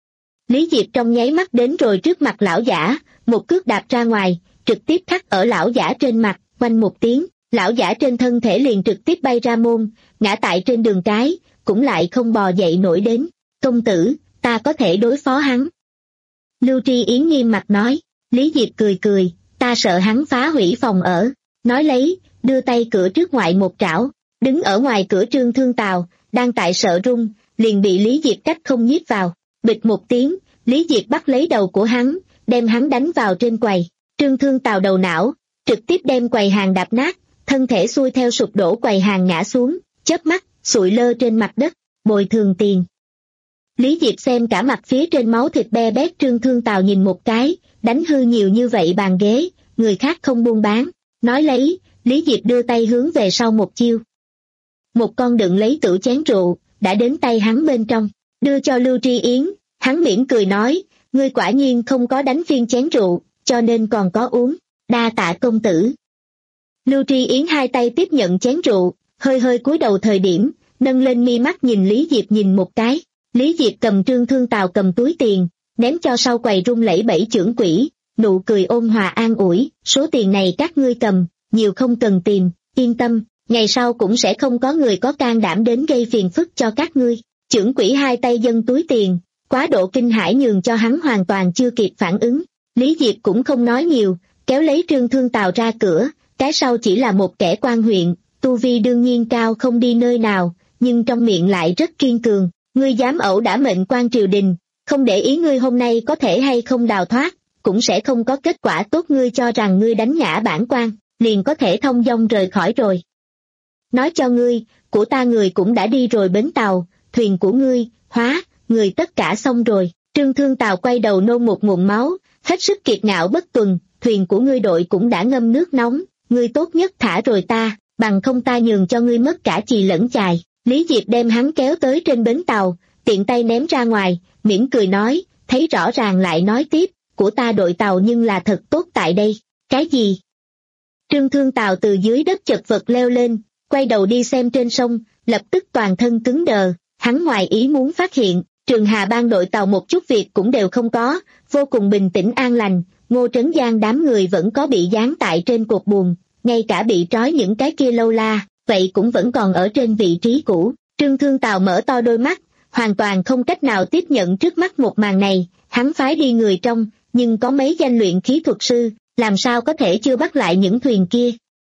Lý Diệp trong nháy mắt đến rồi trước mặt lão giả, một cước đạp ra ngoài, trực tiếp khắc ở lão giả trên mặt, quanh một tiếng, lão giả trên thân thể liền trực tiếp bay ra môn, ngã tại trên đường cái, cũng lại không bò dậy nổi đến. Công tử, ta có thể đối phó hắn. Lưu Tri Yến nghiêm mặt nói. Lý Diệp cười cười, ta sợ hắn phá hủy phòng ở. Nói lấy, đưa tay cửa trước ngoại một trảo, đứng ở ngoài cửa Trương Thương Tào, đang tại sợ run, liền bị Lý Diệp cách không nhíp vào. Bịch một tiếng, Lý Diệp bắt lấy đầu của hắn, đem hắn đánh vào trên quầy. Trương Thương Tào đầu não, trực tiếp đem quầy hàng đạp nát, thân thể xuôi theo sụp đổ quầy hàng ngã xuống, chớp mắt, sụi lơ trên mặt đất, bồi thường tiền. Lý Diệp xem cả mặt phía trên máu thịt be bét Trương Thương Tào nhìn một cái, đánh hư nhiều như vậy bàn ghế, người khác không buôn bán. Nói lấy, Lý Diệp đưa tay hướng về sau một chiêu. Một con đựng lấy tửu chén rượu, đã đến tay hắn bên trong, đưa cho Lưu Tri Yến, hắn mỉm cười nói, ngươi quả nhiên không có đánh phiên chén rượu, cho nên còn có uống, đa tạ công tử. Lưu Tri Yến hai tay tiếp nhận chén rượu, hơi hơi cúi đầu thời điểm, nâng lên mi mắt nhìn Lý Diệp nhìn một cái. Lý Diệp cầm Trương Thương Tào cầm túi tiền, ném cho sau quầy rung lẩy bẩy trưởng quỹ, nụ cười ôn hòa an ủi, số tiền này các ngươi cầm, nhiều không cần tìm, yên tâm, ngày sau cũng sẽ không có người có can đảm đến gây phiền phức cho các ngươi. Trưởng quỹ hai tay dâng túi tiền, quá độ kinh hãi nhường cho hắn hoàn toàn chưa kịp phản ứng. Lý Diệp cũng không nói nhiều, kéo lấy Trương Thương Tào ra cửa, cái sau chỉ là một kẻ quan huyện, tu vi đương nhiên cao không đi nơi nào, nhưng trong miệng lại rất kiên cường. Ngươi dám ẩu đả mệnh quan triều đình, không để ý ngươi hôm nay có thể hay không đào thoát, cũng sẽ không có kết quả tốt. Ngươi cho rằng ngươi đánh ngã bản quan, liền có thể thông dong rời khỏi rồi. Nói cho ngươi, của ta người cũng đã đi rồi bến tàu, thuyền của ngươi, hóa, người tất cả xong rồi. Trương Thương Tào quay đầu nôn một ngụm máu, hết sức kiệt ngạo bất tuần, thuyền của ngươi đội cũng đã ngâm nước nóng, ngươi tốt nhất thả rồi ta, bằng không ta nhường cho ngươi mất cả chì lẫn chài. Lý Diệp đem hắn kéo tới trên bến tàu, tiện tay ném ra ngoài, mỉm cười nói, thấy rõ ràng lại nói tiếp, của ta đội tàu nhưng là thật tốt tại đây. Cái gì? Trương Thương Tào từ dưới đất chật vật leo lên, quay đầu đi xem trên sông, lập tức toàn thân cứng đờ, hắn ngoài ý muốn phát hiện, Trường Hà Bang đội tàu một chút việc cũng đều không có, vô cùng bình tĩnh an lành, Ngô Trấn Giang đám người vẫn có bị dán tại trên cột buồm, ngay cả bị trói những cái kia lâu la, vậy cũng vẫn còn ở trên vị trí cũ. Trương Thương Tào mở to đôi mắt, hoàn toàn không cách nào tiếp nhận trước mắt một màn này, hắn phái đi người trong, nhưng có mấy danh luyện khí thuật sư, làm sao có thể chưa bắt lại những thuyền kia.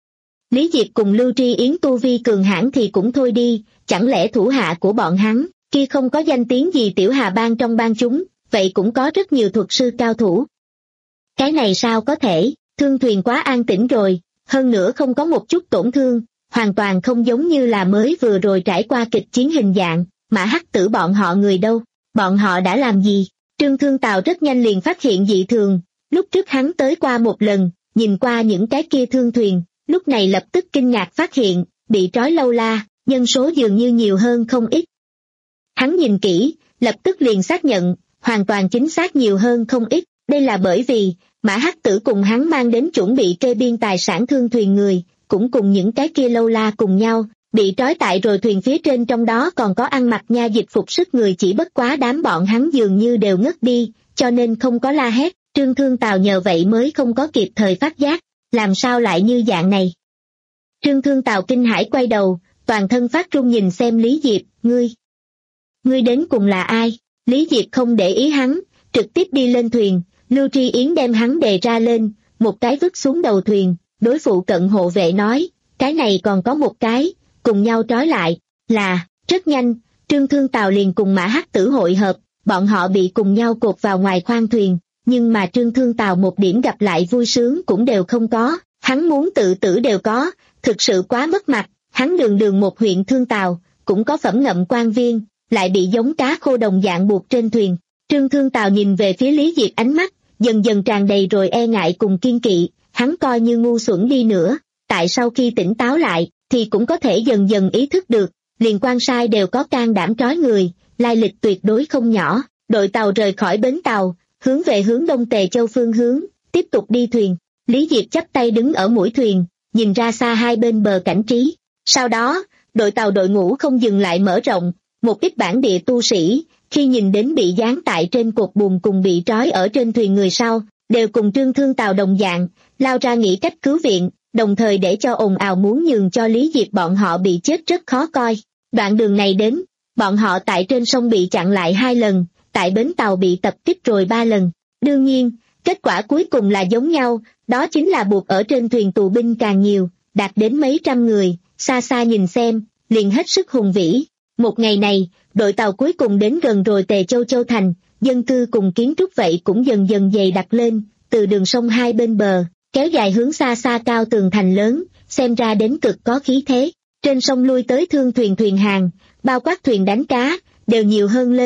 Lý Diệp cùng Lưu Tri Yến tu vi cường hãn thì cũng thôi đi, chẳng lẽ thủ hạ của bọn hắn, kia không có danh tiếng gì Tiểu Hà Bang trong bang chúng, vậy cũng có rất nhiều thuật sư cao thủ. Cái này sao có thể, thương thuyền quá an tĩnh rồi, hơn nữa không có một chút tổn thương, hoàn toàn không giống như là mới vừa rồi trải qua kịch chiến hình dạng, Mã Hắc Tử bọn họ người đâu, bọn họ đã làm gì? Trương Thương Tào rất nhanh liền phát hiện dị thường, lúc trước hắn tới qua một lần, nhìn qua những cái kia thương thuyền, lúc này lập tức kinh ngạc phát hiện, bị trói lâu la, nhân số dường như nhiều hơn không ít. Hắn nhìn kỹ, lập tức liền xác nhận, hoàn toàn chính xác nhiều hơn không ít, đây là bởi vì, Mã Hắc Tử cùng hắn mang đến chuẩn bị kê biên tài sản thương thuyền người, cũng cùng những cái kia lâu la cùng nhau, bị trói tại rồi thuyền phía trên, trong đó còn có ăn mặc nha dịch phục sức người, chỉ bất quá đám bọn hắn dường như đều ngất đi, cho nên không có la hét. Trương Thương Tào nhờ vậy mới không có kịp thời phát giác, làm sao lại như dạng này. Trương Thương Tào kinh hãi quay đầu, toàn thân phát run nhìn xem Lý Diệp, ngươi, ngươi đến cùng là ai? Lý Diệp không để ý hắn, trực tiếp đi lên thuyền, Lưu Tri Yến đem hắn đề ra lên, một cái vứt xuống đầu thuyền, đối phụ cận hộ vệ nói, cái này còn có một cái, cùng nhau trói lại, là, rất nhanh, Trương Thương Tào liền cùng Mã Hắc Tử hội hợp, bọn họ bị cùng nhau cột vào ngoài khoang thuyền, nhưng mà Trương Thương Tào một điểm gặp lại vui sướng cũng đều không có, hắn muốn tự tử đều có, thực sự quá mất mặt, hắn đường đường một huyện Thương Tào, cũng có phẩm ngậm quan viên, lại bị giống cá khô đồng dạng buộc trên thuyền. Trương Thương Tào nhìn về phía Lý Diệp, ánh mắt dần dần tràn đầy rồi e ngại cùng kiên kỵ, hắn coi như ngu xuẩn đi nữa, tại sau khi tỉnh táo lại, thì cũng có thể dần dần ý thức được, liền quan sai đều có can đảm trói người, lai lịch tuyệt đối không nhỏ. Đội tàu rời khỏi bến tàu, hướng về hướng Đông Tề Châu phương hướng, tiếp tục đi thuyền. Lý Diệp chắp tay đứng ở mũi thuyền, nhìn ra xa hai bên bờ cảnh trí. Sau đó, đội tàu đội ngũ không dừng lại mở rộng, một ít bản địa tu sĩ, khi nhìn đến bị dán tại trên cột buồm cùng bị trói ở trên thuyền người sau, đều cùng Trương Thương Tào đồng dạng, lao ra nghĩ cách cứu viện, đồng thời để cho ồn ào muốn nhường cho Lý Diệp bọn họ bị chết rất khó coi. Đoạn đường này đến, bọn họ tại trên sông bị chặn lại hai lần, tại bến tàu bị tập kích rồi ba lần. Đương nhiên, kết quả cuối cùng là giống nhau, đó chính là buộc ở trên thuyền tù binh càng nhiều, đạt đến mấy trăm người, xa xa nhìn xem, liền hết sức hùng vĩ. Một ngày này, đội tàu cuối cùng đến gần rồi Tề Châu Châu Thành, dân cư cùng kiến trúc vậy cũng dần dần dày đặc lên, từ đường sông hai bên bờ, kéo dài hướng xa xa cao tường thành lớn, xem ra đến cực có khí thế. Trên sông lui tới thương thuyền thuyền hàng, bao quát thuyền đánh cá, đều nhiều hơn lên,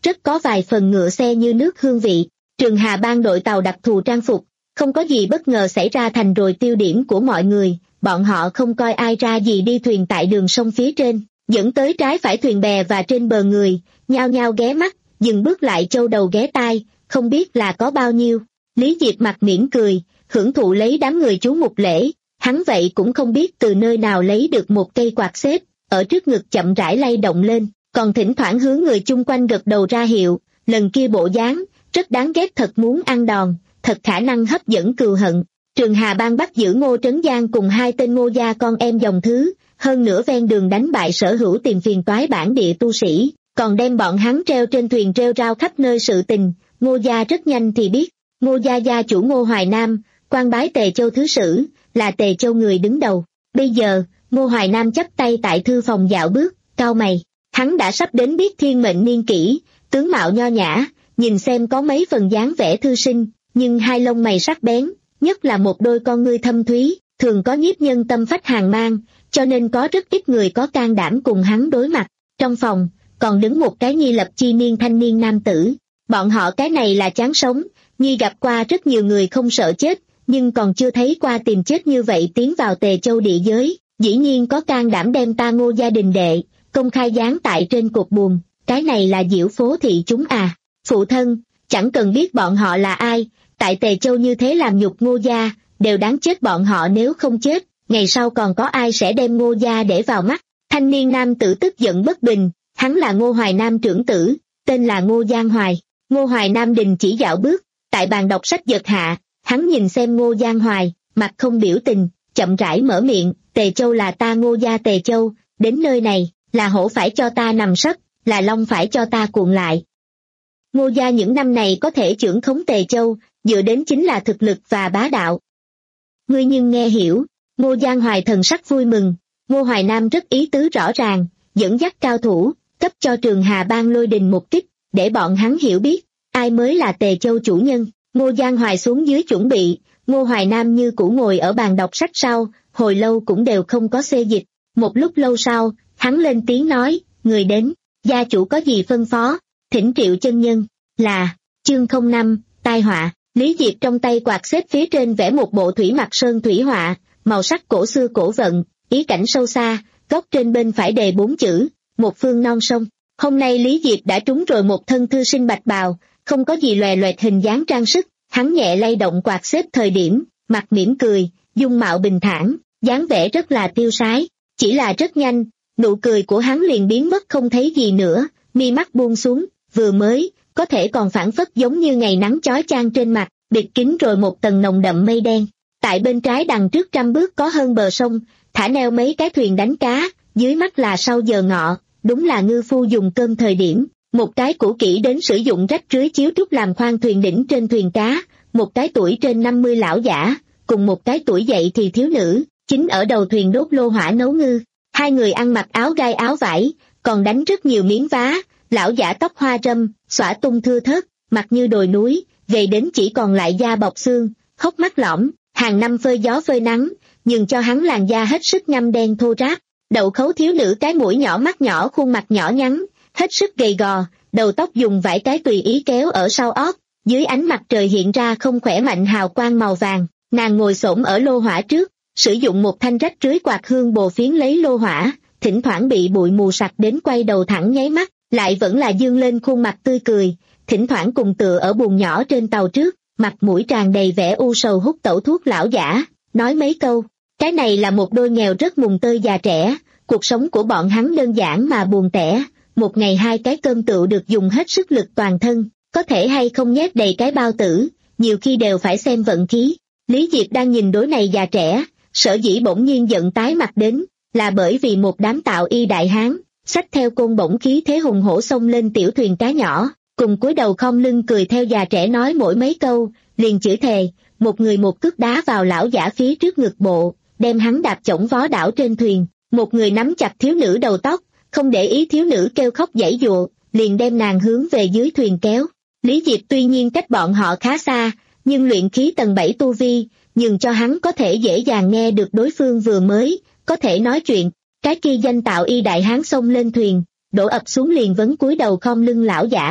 rất có vài phần ngựa xe như nước hương vị. Trường Hà Bang đội tàu đặc thù trang phục, không có gì bất ngờ xảy ra thành rồi tiêu điểm của mọi người, bọn họ không coi ai ra gì đi thuyền tại đường sông phía trên, dẫn tới trái phải thuyền bè và trên bờ người, nhao nhao ghé mắt, dừng bước lại châu đầu ghé tai, không biết là có bao nhiêu. Lý Diệp mặt mỉm cười, hưởng thụ lấy đám người chú mục lễ, hắn vậy cũng không biết từ nơi nào lấy được một cây quạt xếp, ở trước ngực chậm rãi lay động lên, còn thỉnh thoảng hướng người chung quanh gật đầu ra hiệu, lần kia bộ dáng, rất đáng ghét thật muốn ăn đòn, thật khả năng hấp dẫn cừu hận. Trường Hà Bang bắt giữ Ngô Trấn Giang cùng hai tên Ngô gia con em dòng thứ, hơn nữa ven đường đánh bại sở hữu tìm phiền toái bản địa tu sĩ, còn đem bọn hắn treo trên thuyền rêu rao khắp nơi sự tình. Ngô gia rất nhanh thì biết, Ngô gia gia chủ Ngô Hoài Nam, quan bái Tề Châu thứ sử, là Tề Châu người đứng đầu. Bây giờ, Ngô Hoài Nam chắp tay tại thư phòng dạo bước, cau mày, hắn đã sắp đến biết thiên mệnh niên kỷ, tướng mạo nho nhã, nhìn xem có mấy phần dáng vẻ thư sinh, nhưng hai lông mày sắc bén, nhất là một đôi con ngươi thâm thúy, thường có nhiếp nhân tâm phách hàng mang, cho nên có rất ít người có can đảm cùng hắn đối mặt. Trong phòng, còn đứng một cái nhi lập chi niên thanh niên nam tử, bọn họ cái này là chán sống, nhi gặp qua rất nhiều người không sợ chết, nhưng còn chưa thấy qua tìm chết như vậy tiến vào Tề Châu địa giới, dĩ nhiên có can đảm đem ta Ngô gia đình đệ, công khai dán tại trên cột buồm, cái này là diễu phố thị chúng à. Phụ thân, chẳng cần biết bọn họ là ai, tại Tề Châu như thế làm nhục Ngô gia, đều đáng chết bọn họ nếu không chết, ngày sau còn có ai sẽ đem Ngô gia để vào mắt. Thanh niên nam tử tức giận bất bình, hắn là Ngô Hoài Nam trưởng tử, tên là Ngô Giang Hoài. Ngô Hoài Nam đình chỉ dạo bước, tại bàn đọc sách giật hạ, hắn nhìn xem Ngô Giang Hoài, mặt không biểu tình, chậm rãi mở miệng, Tề Châu là ta Ngô gia Tề Châu, đến nơi này, là hổ phải cho ta nằm sấp, là long phải cho ta cuộn lại. Ngô gia những năm này có thể trưởng khống Tề Châu, dựa đến chính là thực lực và bá đạo. Ngươi nhưng nghe hiểu, Ngô Giang Hoài thần sắc vui mừng, Ngô Hoài Nam rất ý tứ rõ ràng, dẫn dắt cao thủ, cấp cho Trường Hà Bang lôi đình một kích, để bọn hắn hiểu biết, ai mới là Tề Châu chủ nhân. Ngô Giang Hoài xuống dưới chuẩn bị, Ngô Hoài Nam như cũ ngồi ở bàn đọc sách sau, hồi lâu cũng đều không có xê dịch. Một lúc lâu sau, hắn lên tiếng nói, người đến, gia chủ có gì phân phó, thỉnh Triệu chân nhân, là, chương không năm, tai họa. Lý Diệp trong tay quạt xếp phía trên vẽ một bộ thủy mặc sơn thủy họa, màu sắc cổ xưa cổ vận, ý cảnh sâu xa, góc trên bên phải đề bốn chữ, một phương non sông. Hôm nay Lý Diệp đã trúng rồi một thân thư sinh bạch bào, không có gì lòe loẹt hình dáng trang sức, hắn nhẹ lay động quạt xếp thời điểm, mặt mỉm cười, dung mạo bình thản, dáng vẻ rất là tiêu sái, chỉ là rất nhanh, nụ cười của hắn liền biến mất không thấy gì nữa, mi mắt buông xuống, vừa mới, có thể còn phản phất giống như ngày nắng chói chang trên mặt, bịt kín rồi một tầng nồng đậm mây đen. Tại bên trái đằng trước trăm bước có hơn bờ sông, thả neo mấy cái thuyền đánh cá, dưới mắt là sau giờ ngọ, đúng là ngư phu dùng cơm thời điểm. Một cái cũ kỹ đến sử dụng rách rưới chiếu trúc làm khoang thuyền đỉnh trên thuyền cá, một cái tuổi trên năm mươi lão giả, cùng một cái tuổi dậy thì thiếu nữ, chính ở đầu thuyền đốt lô hỏa nấu ngư. Hai người ăn mặc áo gai áo vải, còn đánh rất nhiều miếng vá, lão giả tóc hoa râm, xõa tung thưa thớt, mặt như đồi núi, gầy đến chỉ còn lại da bọc xương, hốc mắt lõm, hàng năm phơi gió phơi nắng, nhưng cho hắn làn da hết sức ngăm đen thô ráp. Đậu khấu thiếu nữ cái mũi nhỏ mắt nhỏ khuôn mặt nhỏ nhắn, hết sức gầy gò, đầu tóc dùng vải cái tùy ý kéo ở sau ót, dưới ánh mặt trời hiện ra không khỏe mạnh hào quang màu vàng. Nàng ngồi xổm ở lô hỏa trước, sử dụng một thanh rách rưới quạt hương bồ phiến lấy lô hỏa, thỉnh thoảng bị bụi mù sặc đến quay đầu thẳng nháy mắt, lại vẫn là dương lên khuôn mặt tươi cười, thỉnh thoảng cùng tựa ở buồng nhỏ trên tàu trước, mặt mũi tràn đầy vẻ u sầu hút tẩu thuốc lão giả, nói mấy câu. Cái này là một đôi nghèo rất mùng tơi già trẻ, cuộc sống của bọn hắn đơn giản mà buồn tẻ, một ngày hai cái cơm tựu được dùng hết sức lực toàn thân, có thể hay không nhét đầy cái bao tử, nhiều khi đều phải xem vận khí. Lý Diệp đang nhìn đối này già trẻ, sở dĩ bỗng nhiên giận tái mặt đến, là bởi vì một đám tạo y đại hán, xách theo côn bổng khí thế hùng hổ xông lên tiểu thuyền cá nhỏ, cùng cúi đầu khom lưng cười theo già trẻ nói mỗi mấy câu, liền chửi thề, một người một cước đá vào lão giả phía trước ngực bộ, đem hắn đạp chổng vó đảo trên thuyền, một người nắm chặt thiếu nữ đầu tóc, không để ý thiếu nữ kêu khóc giãy giụa, liền đem nàng hướng về dưới thuyền kéo. Lý Diệp tuy nhiên cách bọn họ khá xa, nhưng luyện khí tầng bảy tu vi, nhưng cho hắn có thể dễ dàng nghe được đối phương vừa mới, có thể nói chuyện. Cái kia danh tạo y đại hán xông lên thuyền, đổ ập xuống liền vấn cúi đầu khom lưng lão giả,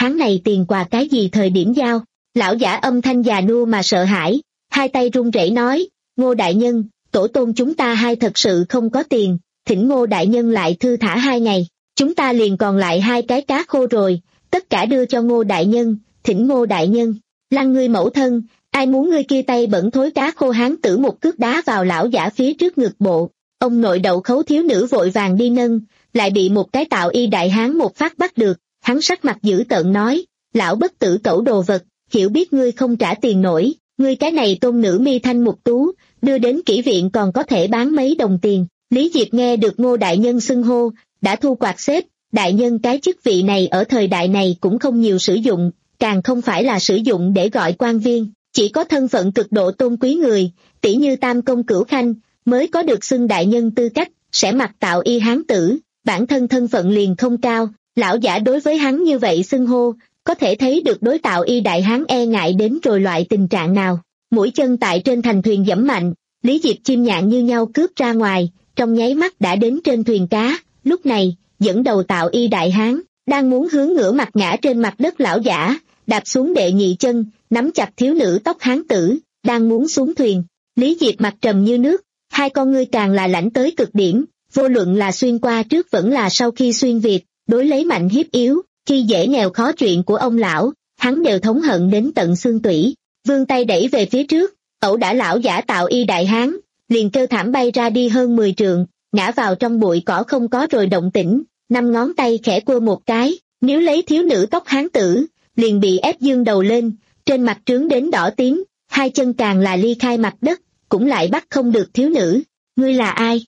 tháng này tiền quà cái gì thời điểm giao? Lão giả âm thanh già nua mà sợ hãi, hai tay run rẩy nói, Ngô đại nhân, tổ tôn chúng ta hai thật sự không có tiền, thỉnh Ngô đại nhân lại thư thả hai ngày, chúng ta liền còn lại hai cái cá khô rồi, tất cả đưa cho Ngô đại nhân, thỉnh Ngô đại nhân, lăng ngươi mẫu thân, ai muốn ngươi kia tay bẩn thối cá khô hán tử một cước đá vào lão giả phía trước ngực bộ, ông nội đậu khấu thiếu nữ vội vàng đi nâng, lại bị một cái tạo y đại hán một phát bắt được, hắn sắc mặt dữ tợn nói, lão bất tử cẩu đồ vật, hiểu biết ngươi không trả tiền nổi, ngươi cái này tôn nữ mi thanh mục tú, đưa đến kỹ viện còn có thể bán mấy đồng tiền. Lý Diệp nghe được Ngô đại nhân xưng hô, đã thu quạt xếp, đại nhân cái chức vị này ở thời đại này cũng không nhiều sử dụng, càng không phải là sử dụng để gọi quan viên, chỉ có thân phận cực độ tôn quý người, tỷ như Tam Công Cửu Khanh, mới có được xưng đại nhân tư cách, sẽ mặc tạo y hán tử, bản thân thân phận liền không cao, lão giả đối với hắn như vậy xưng hô, có thể thấy được đối tạo y đại hán e ngại đến rồi loại tình trạng nào. Mũi chân tại trên thành thuyền giẫm mạnh, Lý Diệp chim nhạn như nhau cướp ra ngoài, trong nháy mắt đã đến trên thuyền cá, lúc này, dẫn đầu tạo y đại hán, đang muốn hướng ngửa mặt ngã trên mặt đất lão giả, đạp xuống đệ nhị chân, nắm chặt thiếu nữ tóc hán tử, đang muốn xuống thuyền. Lý Diệp mặt trầm như nước, hai con ngươi càng là lãnh tới cực điểm, vô luận là xuyên qua trước vẫn là sau khi xuyên việt, đối lấy mạnh hiếp yếu, khi dễ nghèo khó chuyện của ông lão, hắn đều thống hận đến tận xương tủy, vươn tay đẩy về phía trước, ẩu đả lão giả tạo y đại hán, liền kêu thảm bay ra đi hơn mười trượng, ngã vào trong bụi cỏ không có rồi động tĩnh, năm ngón tay khẽ quơ một cái, nếu lấy thiếu nữ tóc hán tử, liền bị ép dương đầu lên, trên mặt trướng đến đỏ tím, hai chân càng là ly khai mặt đất, cũng lại bắt không được thiếu nữ. Ngươi là ai?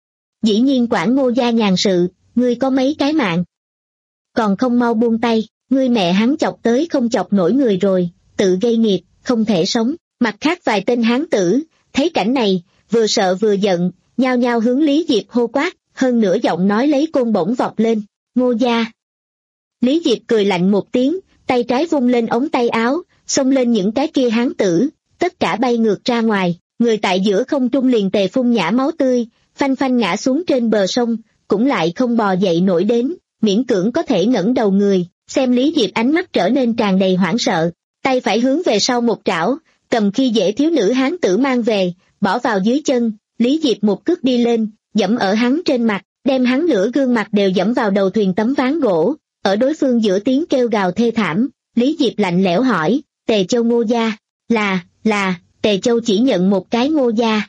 Dĩ nhiên quản Ngô gia nhàn sự, ngươi có mấy cái mạng, còn không mau buông tay, ngươi mẹ hắn chọc tới không chọc nổi người rồi, tự gây nghiệp, không thể sống. Mặt khác vài tên hán tử, thấy cảnh này, vừa sợ vừa giận, nhao nhao hướng Lý Diệp hô quát, hơn nửa giọng nói lấy côn bổng vọt lên, Ngô gia. Lý Diệp cười lạnh một tiếng, tay trái vung lên ống tay áo, xông lên những cái kia hán tử, tất cả bay ngược ra ngoài, người tại giữa không trung liền tề phun nhả máu tươi, phanh phanh ngã xuống trên bờ sông, cũng lại không bò dậy nổi đến, miễn cưỡng có thể ngẩng đầu người, xem Lý Diệp ánh mắt trở nên tràn đầy hoảng sợ, tay phải hướng về sau một trảo, cầm khi dễ thiếu nữ hán tử mang về, bỏ vào dưới chân, Lý Diệp một cước đi lên, dẫm ở hắn trên mặt, đem hắn nửa gương mặt đều dẫm vào đầu thuyền tấm ván gỗ, ở đối phương giữa tiếng kêu gào thê thảm, Lý Diệp lạnh lẽo hỏi, Tề Châu Ngô gia, là, là, Tề Châu chỉ nhận một cái Ngô gia.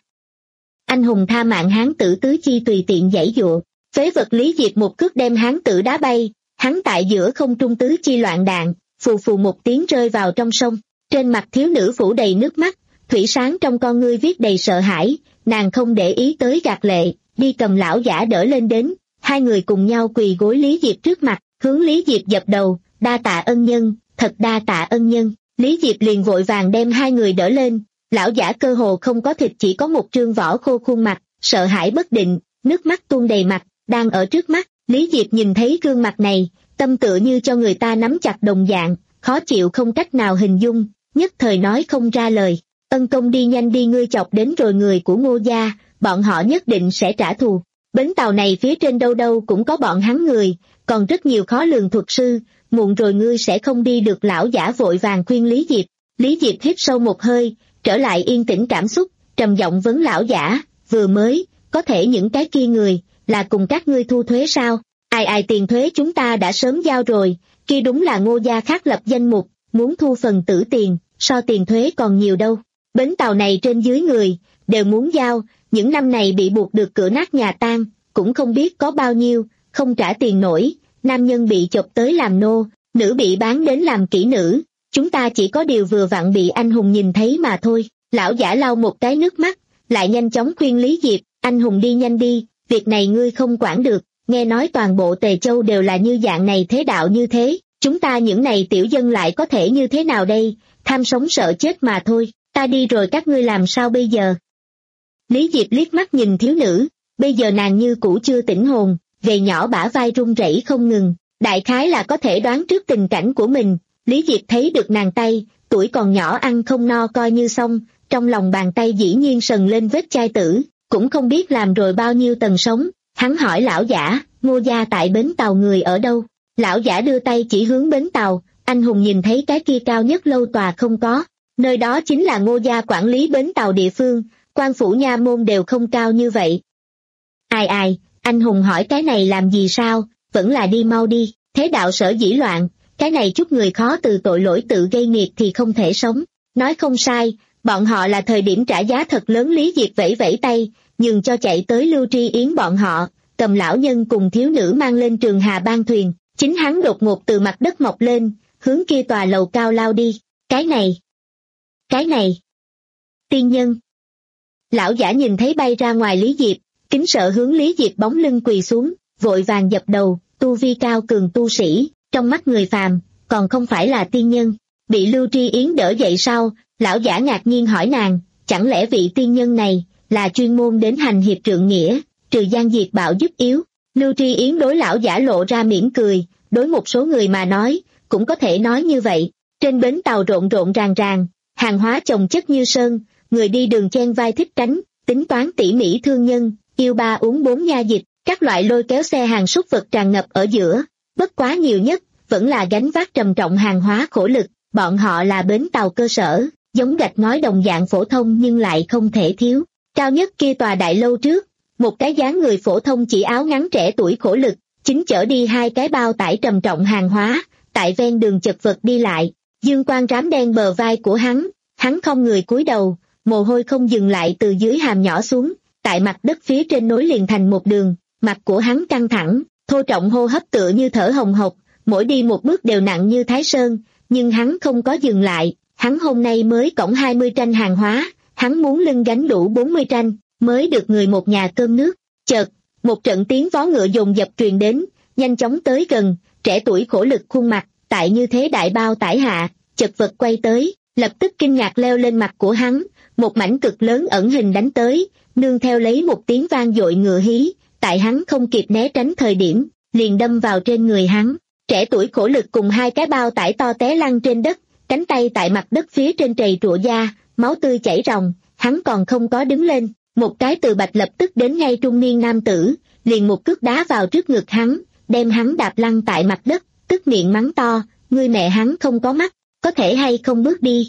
Anh hùng tha mạng hán tử tứ chi tùy tiện giãy dụa, phế vật Lý Diệp một cước đem hán tử đá bay, hắn tại giữa không trung tứ chi loạn đạn, phù phù một tiếng rơi vào trong sông, trên mặt thiếu nữ phủ đầy nước mắt, thủy sáng trong con ngươi viết đầy sợ hãi, nàng không để ý tới gạt lệ, đi cầm lão giả đỡ lên đến, hai người cùng nhau quỳ gối Lý Diệp trước mặt, hướng Lý Diệp dập đầu, đa tạ ân nhân, thật đa tạ ân nhân. Lý Diệp liền vội vàng đem hai người đỡ lên, lão giả cơ hồ không có thịt, chỉ có một trương vỏ khô khuôn mặt, sợ hãi bất định, nước mắt tuôn đầy mặt, đang ở trước mắt. Lý Diệp nhìn thấy gương mặt này, tâm tựa như cho người ta nắm chặt đồng dạng, khó chịu không cách nào hình dung, nhất thời nói không ra lời. Ân công đi nhanh đi, ngươi chọc đến rồi người của Ngô gia, bọn họ nhất định sẽ trả thù. Bến tàu này phía trên đâu đâu cũng có bọn hắn người, còn rất nhiều khó lường thuật sư, muộn rồi ngươi sẽ không đi được. Lão giả vội vàng khuyên Lý Diệp. Lý Diệp hít sâu một hơi, trở lại yên tĩnh cảm xúc, trầm giọng vấn lão giả, vừa mới, có thể những cái kia người, là cùng các ngươi thu thuế sao? Ai ai tiền thuế chúng ta đã sớm giao rồi, kia đúng là Ngô gia khác lập danh mục, muốn thu phần tử tiền, so tiền thuế còn nhiều đâu. Bến tàu này trên dưới người, đều muốn giao, những năm này bị buộc được cửa nát nhà tan, cũng không biết có bao nhiêu, không trả tiền nổi, nam nhân bị chộp tới làm nô, nữ bị bán đến làm kỹ nữ, chúng ta chỉ có điều vừa vặn bị anh hùng nhìn thấy mà thôi. Lão giả lau một cái nước mắt, lại nhanh chóng khuyên Lý Diệp, anh hùng đi nhanh đi, việc này ngươi không quản được, nghe nói toàn bộ Tề Châu đều là như dạng này thế đạo như thế, chúng ta những này tiểu dân lại có thể như thế nào đây, tham sống sợ chết mà thôi, ta đi rồi các ngươi làm sao bây giờ? Lý Diệp liếc mắt nhìn thiếu nữ, bây giờ nàng như cũ chưa tỉnh hồn, gầy nhỏ bả vai run rẩy không ngừng, đại khái là có thể đoán trước tình cảnh của mình. Lý Diệp thấy được nàng tay, tuổi còn nhỏ ăn không no coi như xong, trong lòng bàn tay dĩ nhiên sần lên vết chai tử, cũng không biết làm rồi bao nhiêu tầng sống. Hắn hỏi lão giả, Ngô gia tại bến tàu người ở đâu? Lão giả đưa tay chỉ hướng bến tàu, Anh hùng nhìn thấy cái kia cao nhất lâu tòa không có, nơi đó chính là Ngô gia quản lý bến tàu địa phương, quan phủ nha môn đều không cao như vậy. Ai ai, anh hùng hỏi cái này làm gì sao, vẫn là đi mau đi, thế đạo sở dĩ loạn, cái này chút người khó từ tội lỗi tự gây nghiệt thì không thể sống. Nói không sai, bọn họ là thời điểm trả giá thật lớn. Lý Diệt vẫy vẫy tay, nhường cho chạy tới Lưu Tri Yến bọn họ, cầm lão nhân cùng thiếu nữ mang lên Trường Hà ban thuyền, chính hắn đột ngột từ mặt đất mọc lên, hướng kia tòa lầu cao lao đi. Cái này, cái này, tiên nhân. Lão giả nhìn thấy bay ra ngoài Lý Diệp, kính sợ hướng Lý Diệp bóng lưng quỳ xuống, vội vàng dập đầu, tu vi cao cường tu sĩ, trong mắt người phàm, còn không phải là tiên nhân. Bị Lưu Tri Yến đỡ dậy sau, lão giả ngạc nhiên hỏi nàng, chẳng lẽ vị tiên nhân này là chuyên môn đến hành hiệp trượng nghĩa, trừ gian diệt bạo giúp yếu? Lưu Tri Yến đối lão giả lộ ra mỉm cười, đối một số người mà nói, cũng có thể nói như vậy. Trên bến tàu rộn rộn ràng ràng, hàng hóa chồng chất như sơn, người đi đường chen vai thích tránh, tính toán tỉ mỉ thương nhân, yêu ba uống bốn nha dịch, các loại lôi kéo xe hàng súc vật tràn ngập ở giữa, bất quá nhiều nhất, vẫn là gánh vác trầm trọng hàng hóa khổ lực. Bọn họ là bến tàu cơ sở, giống gạch ngói đồng dạng phổ thông nhưng lại không thể thiếu. Cao nhất kia tòa đại lâu trước, một cái dáng người phổ thông chỉ áo ngắn trẻ tuổi khổ lực, chính chở đi hai cái bao tải trầm trọng hàng hóa, tại ven đường chật vật đi lại. Dương quang rám đen bờ vai của hắn, hắn không người cúi đầu, mồ hôi không dừng lại từ dưới hàm nhỏ xuống, tại mặt đất phía trên nối liền thành một đường, mặt của hắn căng thẳng, thô trọng hô hấp tựa như thở hồng hộc, mỗi đi một bước đều nặng như Thái Sơn. Nhưng hắn không có dừng lại, hắn hôm nay mới cõng hai mươi tranh hàng hóa, hắn muốn lưng gánh đủ bốn mươi tranh, mới được người một nhà cơm nước. Chợt, một trận tiếng vó ngựa dồn dập truyền đến, nhanh chóng tới gần, trẻ tuổi khổ lực khuôn mặt, tại như thế đại bao tải hạ, chật vật quay tới, lập tức kinh ngạc leo lên mặt của hắn, một mảnh cực lớn ẩn hình đánh tới, nương theo lấy một tiếng vang dội ngựa hí, tại hắn không kịp né tránh thời điểm, liền đâm vào trên người hắn. Trẻ tuổi khổ lực cùng hai cái bao tải to té lăn trên đất, cánh tay tại mặt đất phía trên trầy trụa da, máu tươi chảy ròng, hắn còn không có đứng lên, một cái từ bạch lập tức đến ngay trung niên nam tử, liền một cước đá vào trước ngực hắn, đem hắn đạp lăn tại mặt đất, tức miệng mắng to, ngươi mẹ hắn không có mắt, có thể hay không bước đi.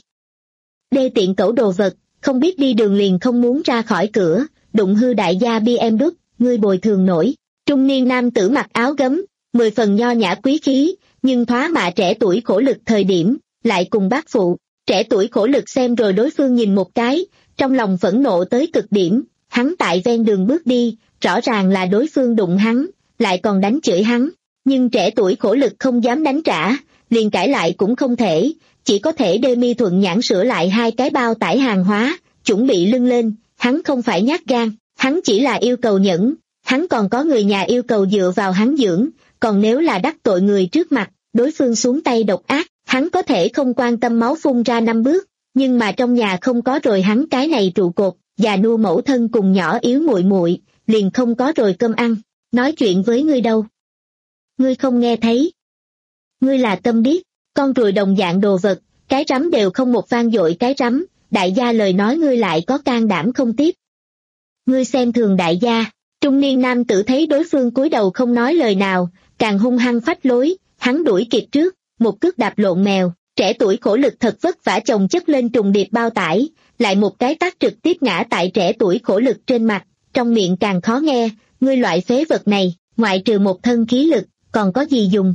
Đê tiện cẩu đồ vật, không biết đi đường liền không muốn ra khỏi cửa, đụng hư đại gia bê em đút, ngươi bồi thường nổi. Trung niên nam tử mặc áo gấm, mười phần nho nhã quý khí, nhưng thoá mạ trẻ tuổi khổ lực thời điểm, lại cùng bác phụ. Trẻ tuổi khổ lực xem rồi đối phương nhìn một cái, trong lòng phẫn nộ tới cực điểm, hắn tại ven đường bước đi, rõ ràng là đối phương đụng hắn, lại còn đánh chửi hắn, nhưng trẻ tuổi khổ lực không dám đánh trả, liền cãi lại cũng không thể, chỉ có thể đê mi thuận nhãn sửa lại hai cái bao tải hàng hóa, chuẩn bị lưng lên. Hắn không phải nhát gan, hắn chỉ là yêu cầu nhẫn, hắn còn có người nhà yêu cầu dựa vào hắn dưỡng. Còn nếu là đắc tội người trước mặt, đối phương xuống tay độc ác, hắn có thể không quan tâm máu phun ra năm bước, nhưng mà trong nhà không có rồi hắn cái này trụ cột, già nua mẫu thân cùng nhỏ yếu muội muội, liền không có rồi cơm ăn, nói chuyện với ngươi đâu. Ngươi không nghe thấy. Ngươi là tâm điếc, con ruồi đồng dạng đồ vật, cái rắm đều không một vang dội cái rắm, đại gia lời nói ngươi lại có can đảm không tiếp. Ngươi xem thường đại gia. Trung niên nam tử thấy đối phương cúi đầu không nói lời nào, càng hung hăng phách lối, hắn đuổi kịp trước, một cước đạp lộn mèo. Trẻ tuổi khổ lực thật vất vả chồng chất lên trùng điệp bao tải, lại một cái tát trực tiếp ngã tại trẻ tuổi khổ lực trên mặt, trong miệng càng khó nghe, ngươi loại phế vật này, ngoại trừ một thân khí lực, còn có gì dùng?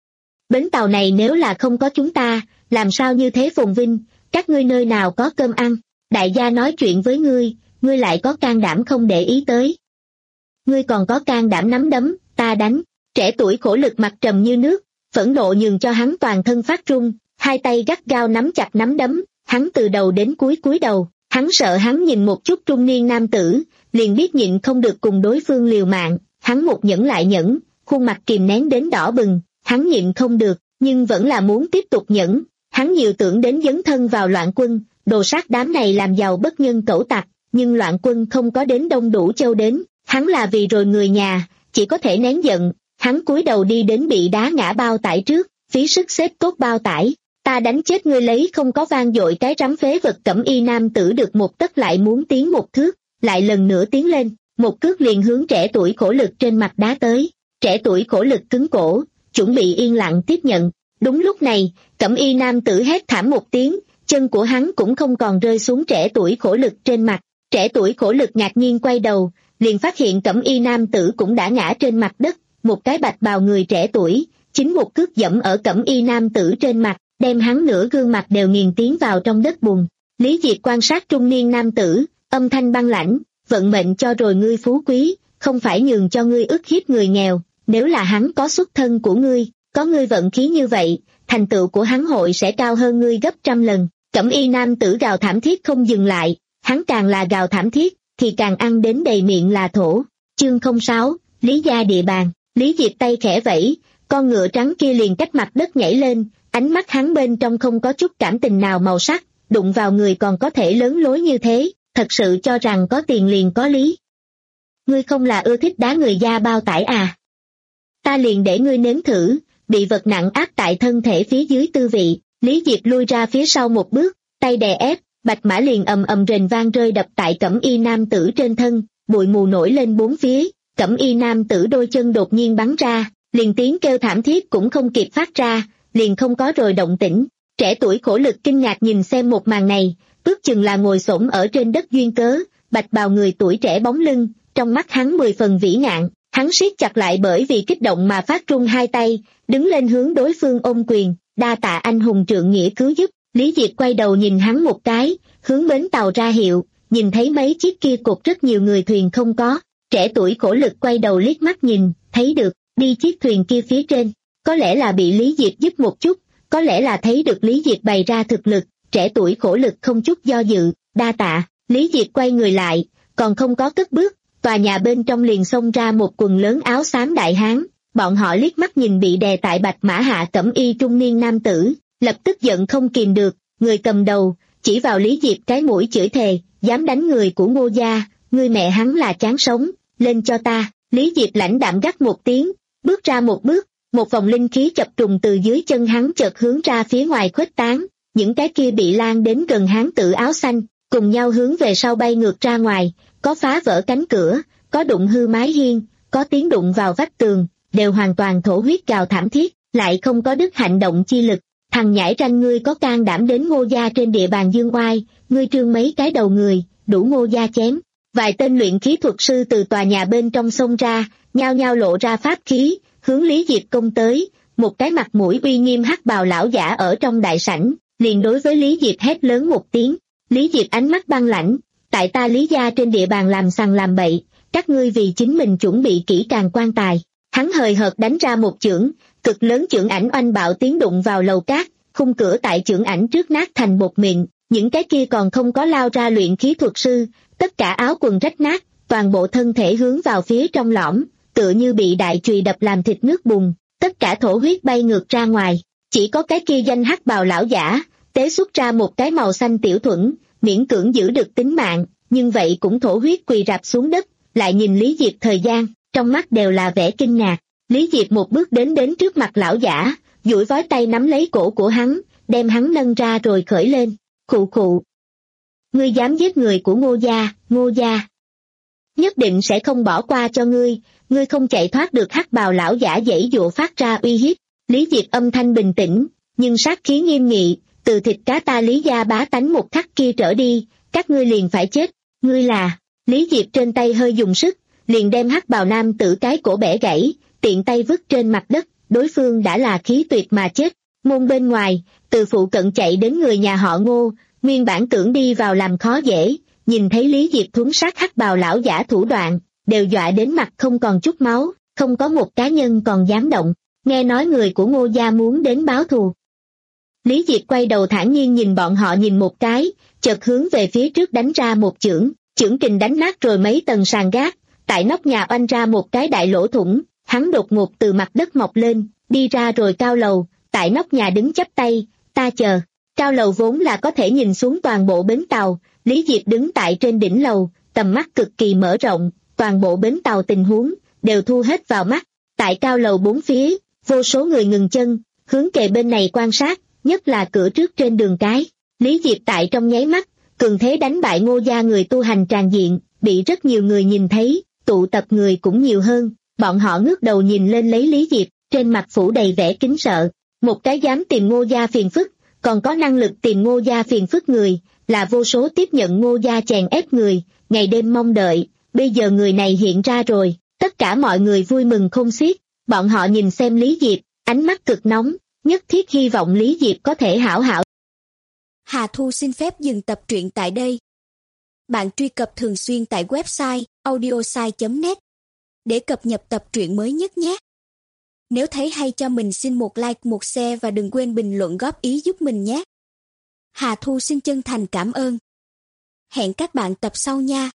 Bến tàu này nếu là không có chúng ta, làm sao như thế phồn vinh, các ngươi nơi nào có cơm ăn? Đại gia nói chuyện với ngươi, ngươi lại có can đảm không để ý tới. Ngươi còn có can đảm nắm đấm, ta đánh. Trẻ tuổi khổ lực mặt trầm như nước, phẫn nộ nhường cho hắn toàn thân phát run, hai tay gắt gao nắm chặt nắm đấm, hắn từ đầu đến cuối cúi đầu, hắn sợ hắn nhìn một chút trung niên nam tử, liền biết nhịn không được cùng đối phương liều mạng, hắn một nhẫn lại nhẫn, khuôn mặt kìm nén đến đỏ bừng, hắn nhịn không được, nhưng vẫn là muốn tiếp tục nhẫn, hắn nhiều tưởng đến dấn thân vào loạn quân, đồ sát đám này làm giàu bất nhân cẩu tặc, nhưng loạn quân không có đến đông đủ châu đến, hắn là vì rồi người nhà, chỉ có thể nén giận, hắn cúi đầu đi đến bị đá ngã bao tải trước, phí sức xếp tốt bao tải, ta đánh chết ngươi lấy không có vang dội cái rắm phế vật cẩm y nam tử được một tấc lại muốn tiến một thước, lại lần nữa tiến lên, một cước liền hướng trẻ tuổi khổ lực trên mặt đá tới, trẻ tuổi khổ lực cứng cổ, chuẩn bị yên lặng tiếp nhận, Đúng lúc này, cẩm y nam tử hét thảm một tiếng, chân của hắn cũng không còn rơi xuống trẻ tuổi khổ lực trên mặt. Trẻ tuổi khổ lực ngạc nhiên quay đầu, liền phát hiện cẩm y nam tử cũng đã ngã trên mặt đất, một cái bạch bào người trẻ tuổi, chính một cước dẫm ở cẩm y nam tử trên mặt, đem hắn nửa gương mặt đều nghiền tiến vào trong đất bùn. Lý Diệp quan sát trung niên nam tử, âm thanh băng lãnh, vận mệnh cho rồi ngươi phú quý, không phải nhường cho ngươi ức hiếp người nghèo, nếu là hắn có xuất thân của ngươi, có ngươi vận khí như vậy, thành tựu của hắn hội sẽ cao hơn ngươi gấp trăm lần. Cẩm y nam tử gào thảm thiết không dừng lại, hắn càng là gào thảm thiết, thì càng ăn đến đầy miệng là thổ. Chương không sáu, Lý gia địa bàn. Lý Diệp tay khẽ vẫy, con ngựa trắng kia liền cách mặt đất nhảy lên, ánh mắt hắn bên trong không có chút cảm tình nào màu sắc, đụng vào người còn có thể lớn lối như thế, thật sự cho rằng có tiền liền có lý. Ngươi không là ưa thích đá người da bao tải à? Ta liền để ngươi nếm thử, bị vật nặng áp tại thân thể phía dưới tư vị. Lý Diệp lui ra phía sau một bước, tay đè ép, bạch mã liền ầm ầm rền vang rơi đập tại cẩm y nam tử trên thân, bụi mù nổi lên bốn phía, cẩm y nam tử đôi chân đột nhiên bắn ra, liền tiếng kêu thảm thiết cũng không kịp phát ra, liền không có rồi động tĩnh. Trẻ tuổi khổ lực kinh ngạc nhìn xem một màn này, ước chừng là ngồi xổm ở trên đất duyên cớ, bạch bào người tuổi trẻ bóng lưng, trong mắt hắn mười phần vĩ ngạn, hắn siết chặt lại bởi vì kích động mà phát run hai tay, đứng lên hướng đối phương ôm quyền, đa tạ anh hùng trượng nghĩa cứu giúp. Lý Diệp quay đầu nhìn hắn một cái, hướng bến tàu ra hiệu, nhìn thấy mấy chiếc kia cột rất nhiều người thuyền không có, trẻ tuổi khổ lực quay đầu liếc mắt nhìn, thấy được, đi chiếc thuyền kia phía trên, có lẽ là bị Lý Diệp giúp một chút, có lẽ là thấy được Lý Diệp bày ra thực lực, trẻ tuổi khổ lực không chút do dự, đa tạ. Lý Diệp quay người lại, còn không có cất bước, tòa nhà bên trong liền xông ra một quần lớn áo xám đại hán, bọn họ liếc mắt nhìn bị đè tại bạch mã hạ cẩm y trung niên nam tử, lập tức giận không kìm được, người cầm đầu, chỉ vào Lý Diệp cái mũi chửi thề, dám đánh người của Ngô gia, ngươi mẹ hắn là chán sống, lên cho ta. Lý Diệp lãnh đạm gắt một tiếng, bước ra một bước, một vòng linh khí chập trùng từ dưới chân hắn chợt hướng ra phía ngoài khuếch tán, những cái kia bị lan đến gần hán tử áo xanh, cùng nhau hướng về sau bay ngược ra ngoài, có phá vỡ cánh cửa, có đụng hư mái hiên, có tiếng đụng vào vách tường, đều hoàn toàn thổ huyết gào thảm thiết, lại không có đức hành động chi lực. Thằng nhãi ranh ngươi có can đảm đến Ngô gia trên địa bàn dương oai, ngươi trương mấy cái đầu người, đủ Ngô gia chém. Vài tên luyện khí thuật sư từ tòa nhà bên trong xông ra, nhao nhao lộ ra pháp khí, hướng Lý Diệp công tới, một cái mặt mũi uy nghiêm hắc bào lão giả ở trong đại sảnh, liền đối với Lý Diệp hét lớn một tiếng. Lý Diệp ánh mắt băng lãnh, tại ta Lý gia trên địa bàn làm sằng làm bậy, các ngươi vì chính mình chuẩn bị kỹ càng quan tài. Hắn hời hợt đánh ra một chưởng, cực lớn chưởng ảnh oanh bạo tiếng đụng vào lầu cát, khung cửa tại chưởng ảnh trước nát thành bột mịn, những cái kia còn không có lao ra luyện khí thuật sư, tất cả áo quần rách nát, toàn bộ thân thể hướng vào phía trong lõm, tựa như bị đại chùy đập làm thịt nước bùn, tất cả thổ huyết bay ngược ra ngoài, chỉ có cái kia danh hắc bào lão giả, tế xuất ra một cái màu xanh tiểu thuẫn, miễn cưỡng giữ được tính mạng, nhưng vậy cũng thổ huyết quỳ rạp xuống đất, lại nhìn Lý Diệp thời gian, trong mắt đều là vẻ kinh ngạc. Lý Diệp một bước đến đến trước mặt lão giả, duỗi vói tay nắm lấy cổ của hắn, đem hắn nâng ra rồi khởi lên, khụ khụ. Ngươi dám giết người của Ngô gia, Ngô gia nhất định sẽ không bỏ qua cho ngươi, ngươi không chạy thoát được. Hắc bào lão giả giãy giụa phát ra uy hiếp. Lý Diệp âm thanh bình tĩnh, nhưng sát khí nghiêm nghị, từ thịt cá ta Lý gia bá tánh một khắc kia trở đi, các ngươi liền phải chết. Ngươi là... Lý Diệp trên tay hơi dùng sức, liền đem hắc bào nam tử cái cổ bẻ gãy, tiện tay vứt trên mặt đất, đối phương đã là khí tuyệt mà chết. Môn bên ngoài, từ phụ cận chạy đến người nhà họ Ngô, nguyên bản tưởng đi vào làm khó dễ, nhìn thấy Lý Diệp thuấn sát hắc bào lão giả thủ đoạn, đều dọa đến mặt không còn chút máu, không có một cá nhân còn dám động. Nghe nói người của Ngô gia muốn đến báo thù. Lý Diệp quay đầu thản nhiên nhìn bọn họ nhìn một cái, chợt hướng về phía trước đánh ra một chưởng, chưởng kình đánh nát rồi mấy tầng sàn gác, tại nóc nhà oanh ra một cái đại lỗ thủng, hắn đột ngột từ mặt đất mọc lên, đi ra rồi cao lầu, tại nóc nhà đứng chắp tay, ta chờ. Cao lầu vốn là có thể nhìn xuống toàn bộ bến tàu, Lý Diệp đứng tại trên đỉnh lầu, tầm mắt cực kỳ mở rộng, toàn bộ bến tàu tình huống, đều thu hết vào mắt. Tại cao lầu bốn phía, vô số người ngừng chân, hướng kề bên này quan sát, nhất là cửa trước trên đường cái. Lý Diệp tại trong nháy mắt, cường thế đánh bại Ngô gia người tu hành tràn diện, bị rất nhiều người nhìn thấy, tụ tập người cũng nhiều hơn, bọn họ ngước đầu nhìn lên lấy Lý Diệp, trên mặt phủ đầy vẻ kính sợ. Một cái dám tìm Ngô gia phiền phức, còn có năng lực tìm Ngô gia phiền phức người, là vô số tiếp nhận Ngô gia chèn ép người, ngày đêm mong đợi, bây giờ người này hiện ra rồi, tất cả mọi người vui mừng không xiết, bọn họ nhìn xem Lý Diệp, ánh mắt cực nóng, nhất thiết hy vọng Lý Diệp có thể hảo hảo. Hà Thu xin phép dừng tập truyện tại đây. Bạn truy cập thường xuyên tại website audiosai chấm net để cập nhật tập truyện mới nhất nhé. Nếu thấy hay cho mình xin một like, một share và đừng quên bình luận góp ý giúp mình nhé. Hà Thu xin chân thành cảm ơn. Hẹn các bạn tập sau nha.